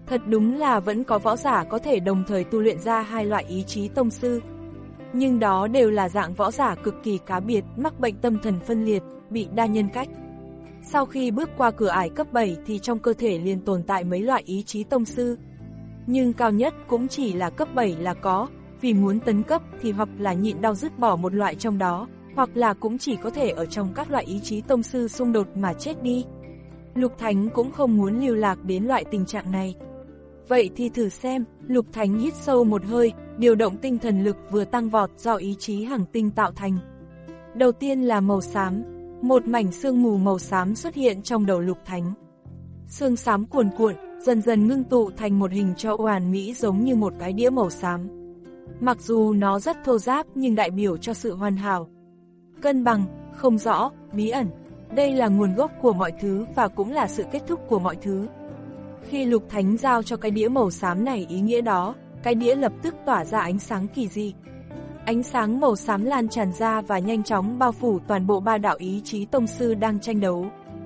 Thật đúng là vẫn có võ giả có thể đồng thời tu luyện ra hai loại ý chí tông sư. Nhưng đó đều là dạng võ giả cực kỳ cá biệt, mắc bệnh tâm thần phân liệt, bị đa nhân cách. Sau khi bước qua cửa ải cấp bảy thì trong cơ thể liền tồn tại mấy loại ý chí tông sư. Nhưng cao nhất cũng chỉ là cấp bảy là có, vì muốn tấn cấp thì hoặc là nhịn đau dứt bỏ một loại trong đó, hoặc là cũng chỉ có thể ở trong các loại ý chí tông sư xung đột mà chết đi. Lục Thánh cũng không muốn lưu lạc đến loại tình trạng này. Vậy thì thử xem, Lục Thánh hít sâu một hơi, điều động tinh thần lực vừa tăng vọt do ý chí hằng tinh tạo thành. Đầu tiên là màu xám, một mảnh sương mù màu xám xuất hiện trong đầu Lục Thánh. Sương xám cuồn cuộn, dần dần ngưng tụ thành một hình cho hoàn mỹ giống như một cái đĩa màu xám. Mặc dù nó rất thô ráp nhưng đại biểu cho sự hoàn hảo, cân bằng, không rõ, bí ẩn. Đây là nguồn gốc của mọi thứ và cũng là sự kết thúc của mọi thứ. Khi Lục Thánh giao cho cái đĩa màu xám này ý nghĩa đó, cái đĩa lập tức tỏa ra ánh sáng kỳ dị. Ánh sáng màu xám lan tràn ra và nhanh chóng bao phủ toàn bộ ba đạo ý chí tông sư đang tranh đấu.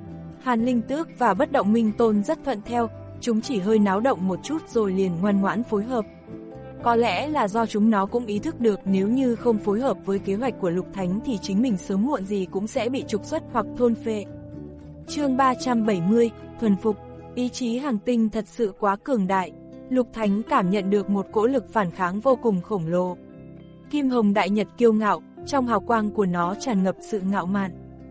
Hàn Linh Tước và Bất Động Minh Tôn rất thuận theo, chúng chỉ hơi náo động một chút rồi liền ngoan ngoãn phối hợp. Có lẽ là do chúng nó cũng ý thức được nếu như không phối hợp với kế hoạch của Lục Thánh thì chính mình sớm muộn gì cũng sẽ bị trục xuất hoặc thôn phệ. Chương ba trăm bảy mươi, thuần phục. Ý chí hằng tinh thật sự quá cường đại. Lục Thánh cảm nhận được một cỗ lực phản kháng vô cùng khổng lồ. Kim Hồng Đại Nhật kiêu ngạo, trong hào quang của nó tràn ngập sự ngạo mạn.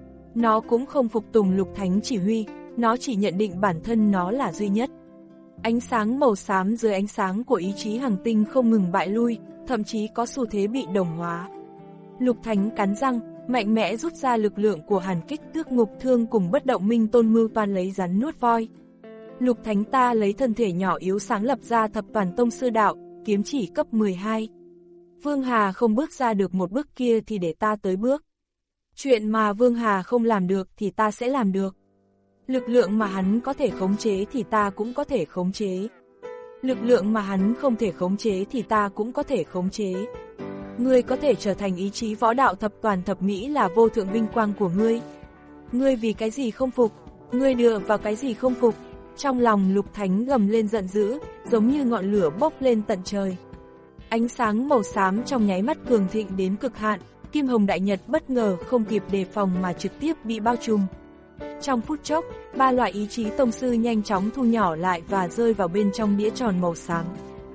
Nó cũng không phục tùng Lục Thánh chỉ huy, nó chỉ nhận định bản thân nó là duy nhất. Ánh sáng màu xám dưới ánh sáng của ý chí hằng tinh không ngừng bại lui, thậm chí có xu thế bị đồng hóa. Lục Thánh cắn răng, mạnh mẽ rút ra lực lượng của Hàn Kích Tước Ngục Thương cùng Bất Động Minh Tôn mưu toan lấy rắn nuốt voi. Lục Thánh ta lấy thân thể nhỏ yếu sáng lập ra Thập Toàn Tông Sư Đạo, kiếm chỉ cấp mười hai. Vương Hà không bước ra được một bước kia thì để ta tới bước. Chuyện mà Vương Hà không làm được thì ta sẽ làm được. Lực lượng mà hắn có thể khống chế thì ta cũng có thể khống chế. Lực lượng mà hắn không thể khống chế thì ta cũng có thể khống chế. Ngươi có thể trở thành ý chí võ đạo thập toàn thập mỹ là vô thượng vinh quang của ngươi. Ngươi vì cái gì không phục? Ngươi dựa vào cái gì không phục? Trong lòng Lục Thánh gầm lên giận dữ, giống như ngọn lửa bốc lên tận trời. Ánh sáng màu xám trong nháy mắt cường thịnh đến cực hạn, Kim Hồng Đại Nhật bất ngờ không kịp đề phòng mà trực tiếp bị bao trùm. Trong phút chốc, ba loại ý chí tông sư nhanh chóng thu nhỏ lại và rơi vào bên trong đĩa tròn màu xám.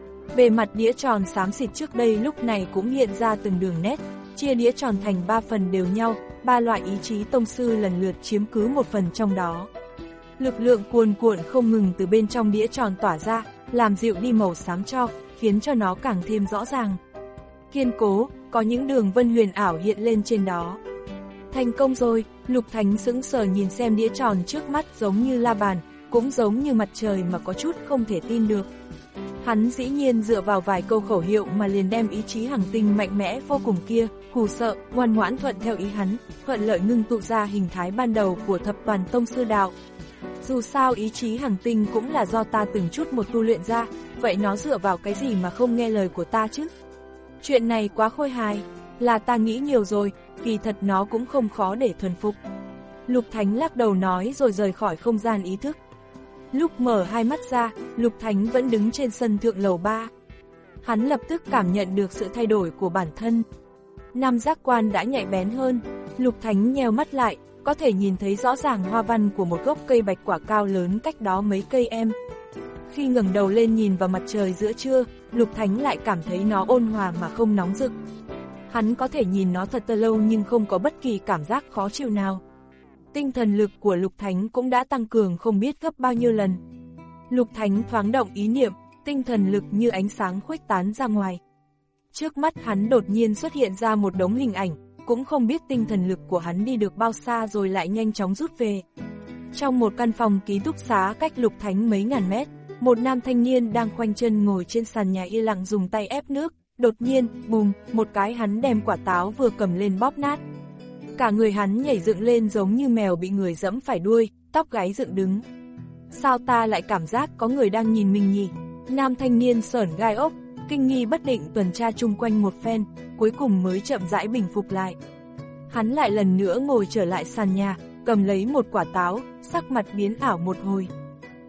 Bề mặt đĩa tròn xám xịt trước đây lúc này cũng hiện ra từng đường nét, chia đĩa tròn thành ba phần đều nhau, ba loại ý chí tông sư lần lượt chiếm cứ một phần trong đó. Lực lượng cuồn cuộn không ngừng từ bên trong đĩa tròn tỏa ra, làm dịu đi màu xám cho, khiến cho nó càng thêm rõ ràng. Kiên cố, có những đường vân huyền ảo hiện lên trên đó. Thành công rồi, Lục Thánh sững sờ nhìn xem đĩa tròn trước mắt giống như la bàn, cũng giống như mặt trời mà có chút không thể tin được. Hắn dĩ nhiên dựa vào vài câu khẩu hiệu mà liền đem ý chí hằng tinh mạnh mẽ vô cùng kia, hù sợ, ngoan ngoãn thuận theo ý hắn, thuận lợi ngưng tụ ra hình thái ban đầu của Thập Toàn Tông Sư Đạo. Dù sao ý chí hằng tinh cũng là do ta từng chút một tu luyện ra, vậy nó dựa vào cái gì mà không nghe lời của ta chứ? Chuyện này quá khôi hài, là ta nghĩ nhiều rồi, kỳ thật nó cũng không khó để thuần phục. Lục Thánh lắc đầu nói rồi rời khỏi không gian ý thức. Lúc mở hai mắt ra, Lục Thánh vẫn đứng trên sân thượng lầu ba. Hắn lập tức cảm nhận được sự thay đổi của bản thân. Năm giác quan đã nhạy bén hơn, Lục Thánh nheo mắt lại, có thể nhìn thấy rõ ràng hoa văn của một gốc cây bạch quả cao lớn cách đó mấy cây em. Khi ngẩng đầu lên nhìn vào mặt trời giữa trưa, Lục Thánh lại cảm thấy nó ôn hòa mà không nóng rực. Hắn có thể nhìn nó thật lâu nhưng không có bất kỳ cảm giác khó chịu nào. Tinh thần lực của Lục Thánh cũng đã tăng cường không biết gấp bao nhiêu lần. Lục Thánh thoáng động ý niệm, tinh thần lực như ánh sáng khuếch tán ra ngoài. Trước mắt hắn đột nhiên xuất hiện ra một đống hình ảnh, cũng không biết tinh thần lực của hắn đi được bao xa rồi lại nhanh chóng rút về. Trong một căn phòng ký túc xá cách Lục Thánh mấy ngàn mét, một nam thanh niên đang khoanh chân ngồi trên sàn nhà yên lặng dùng tay ép nước, đột nhiên, bùm, một cái hắn đem quả táo vừa cầm lên bóp nát. Cả người hắn nhảy dựng lên giống như mèo bị người dẫm phải đuôi, tóc gáy dựng đứng. Sao ta lại cảm giác có người đang nhìn mình nhỉ? Nam thanh niên sởn gai ốc, kinh nghi bất định tuần tra chung quanh một phen, cuối cùng mới chậm rãi bình phục lại. Hắn lại lần nữa ngồi trở lại sàn nhà, cầm lấy một quả táo, sắc mặt biến ảo một hồi.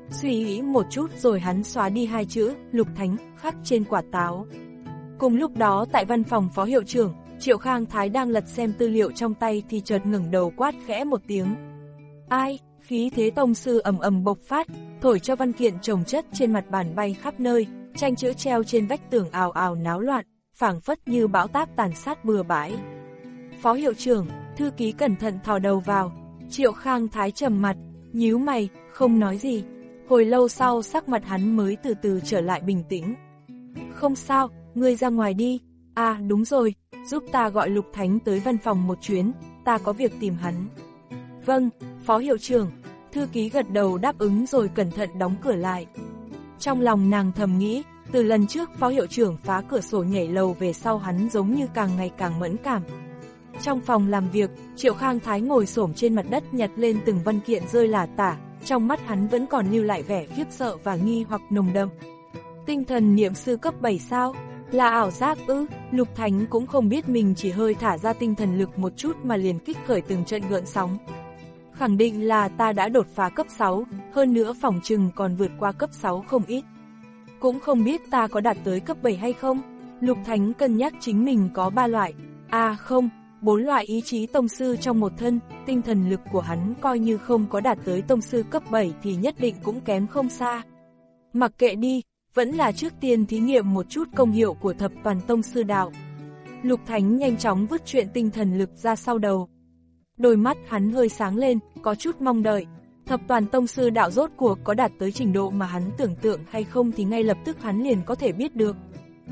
Suy nghĩ một chút rồi hắn xóa đi hai chữ Lục Thánh khắc trên quả táo. Cùng lúc đó tại văn phòng phó hiệu trưởng, Triệu Khang Thái đang lật xem tư liệu trong tay thì chợt ngẩng đầu quát khẽ một tiếng. Ai? Khí thế tông sư ầm ầm bộc phát, thổi cho văn kiện chồng chất trên mặt bàn bay khắp nơi, tranh chữ treo trên vách tường ào ào náo loạn, phảng phất như bão táp tàn sát bừa bãi. Phó hiệu trưởng, thư ký cẩn thận thò đầu vào. Triệu Khang Thái trầm mặt, nhíu mày, không nói gì. Hồi lâu sau sắc mặt hắn mới từ từ trở lại bình tĩnh. Không sao, ngươi ra ngoài đi. À đúng rồi, giúp ta gọi Lục Thánh tới văn phòng một chuyến, ta có việc tìm hắn. Vâng, phó hiệu trưởng. Thư ký gật đầu đáp ứng rồi cẩn thận đóng cửa lại. Trong lòng nàng thầm nghĩ, từ lần trước phó hiệu trưởng phá cửa sổ nhảy lầu về sau hắn giống như càng ngày càng mẫn cảm. Trong phòng làm việc, Triệu Khang Thái ngồi xổm trên mặt đất nhặt lên từng văn kiện rơi lả tả, trong mắt hắn vẫn còn lưu lại vẻ khiếp sợ và nghi hoặc nồng đậm. Tinh thần niệm sư cấp bảy sao? Là ảo giác ư? Lục Thánh cũng không biết mình chỉ hơi thả ra tinh thần lực một chút mà liền kích khởi từng trận gợn sóng. Khẳng định là ta đã đột phá cấp sáu, hơn nữa phỏng chừng còn vượt qua cấp sáu không ít. Cũng không biết ta có đạt tới cấp bảy hay không? Lục Thánh cân nhắc chính mình có ba loại, à không, bốn loại ý chí tông sư trong một thân, tinh thần lực của hắn coi như không có đạt tới tông sư cấp bảy thì nhất định cũng kém không xa. Mặc kệ đi, vẫn là trước tiên thí nghiệm một chút công hiệu của thập toàn tông sư đạo. Lục Thánh nhanh chóng vứt chuyện tinh thần lực ra sau đầu. Đôi mắt hắn hơi sáng lên, có chút mong đợi. Thập toàn tông sư đạo rốt cuộc có đạt tới trình độ mà hắn tưởng tượng hay không thì ngay lập tức hắn liền có thể biết được.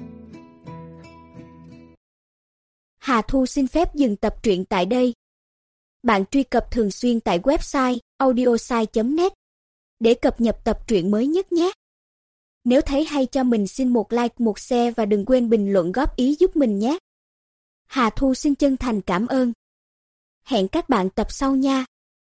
Hà Thu xin phép dừng tập truyện tại đây. Bạn truy cập thường xuyên tại website audiosai chấm net để cập nhật tập truyện mới nhất nhé. Nếu thấy hay cho mình xin một like, một share và đừng quên bình luận góp ý giúp mình nhé. Hà Thu xin chân thành cảm ơn. Hẹn các bạn tập sau nha.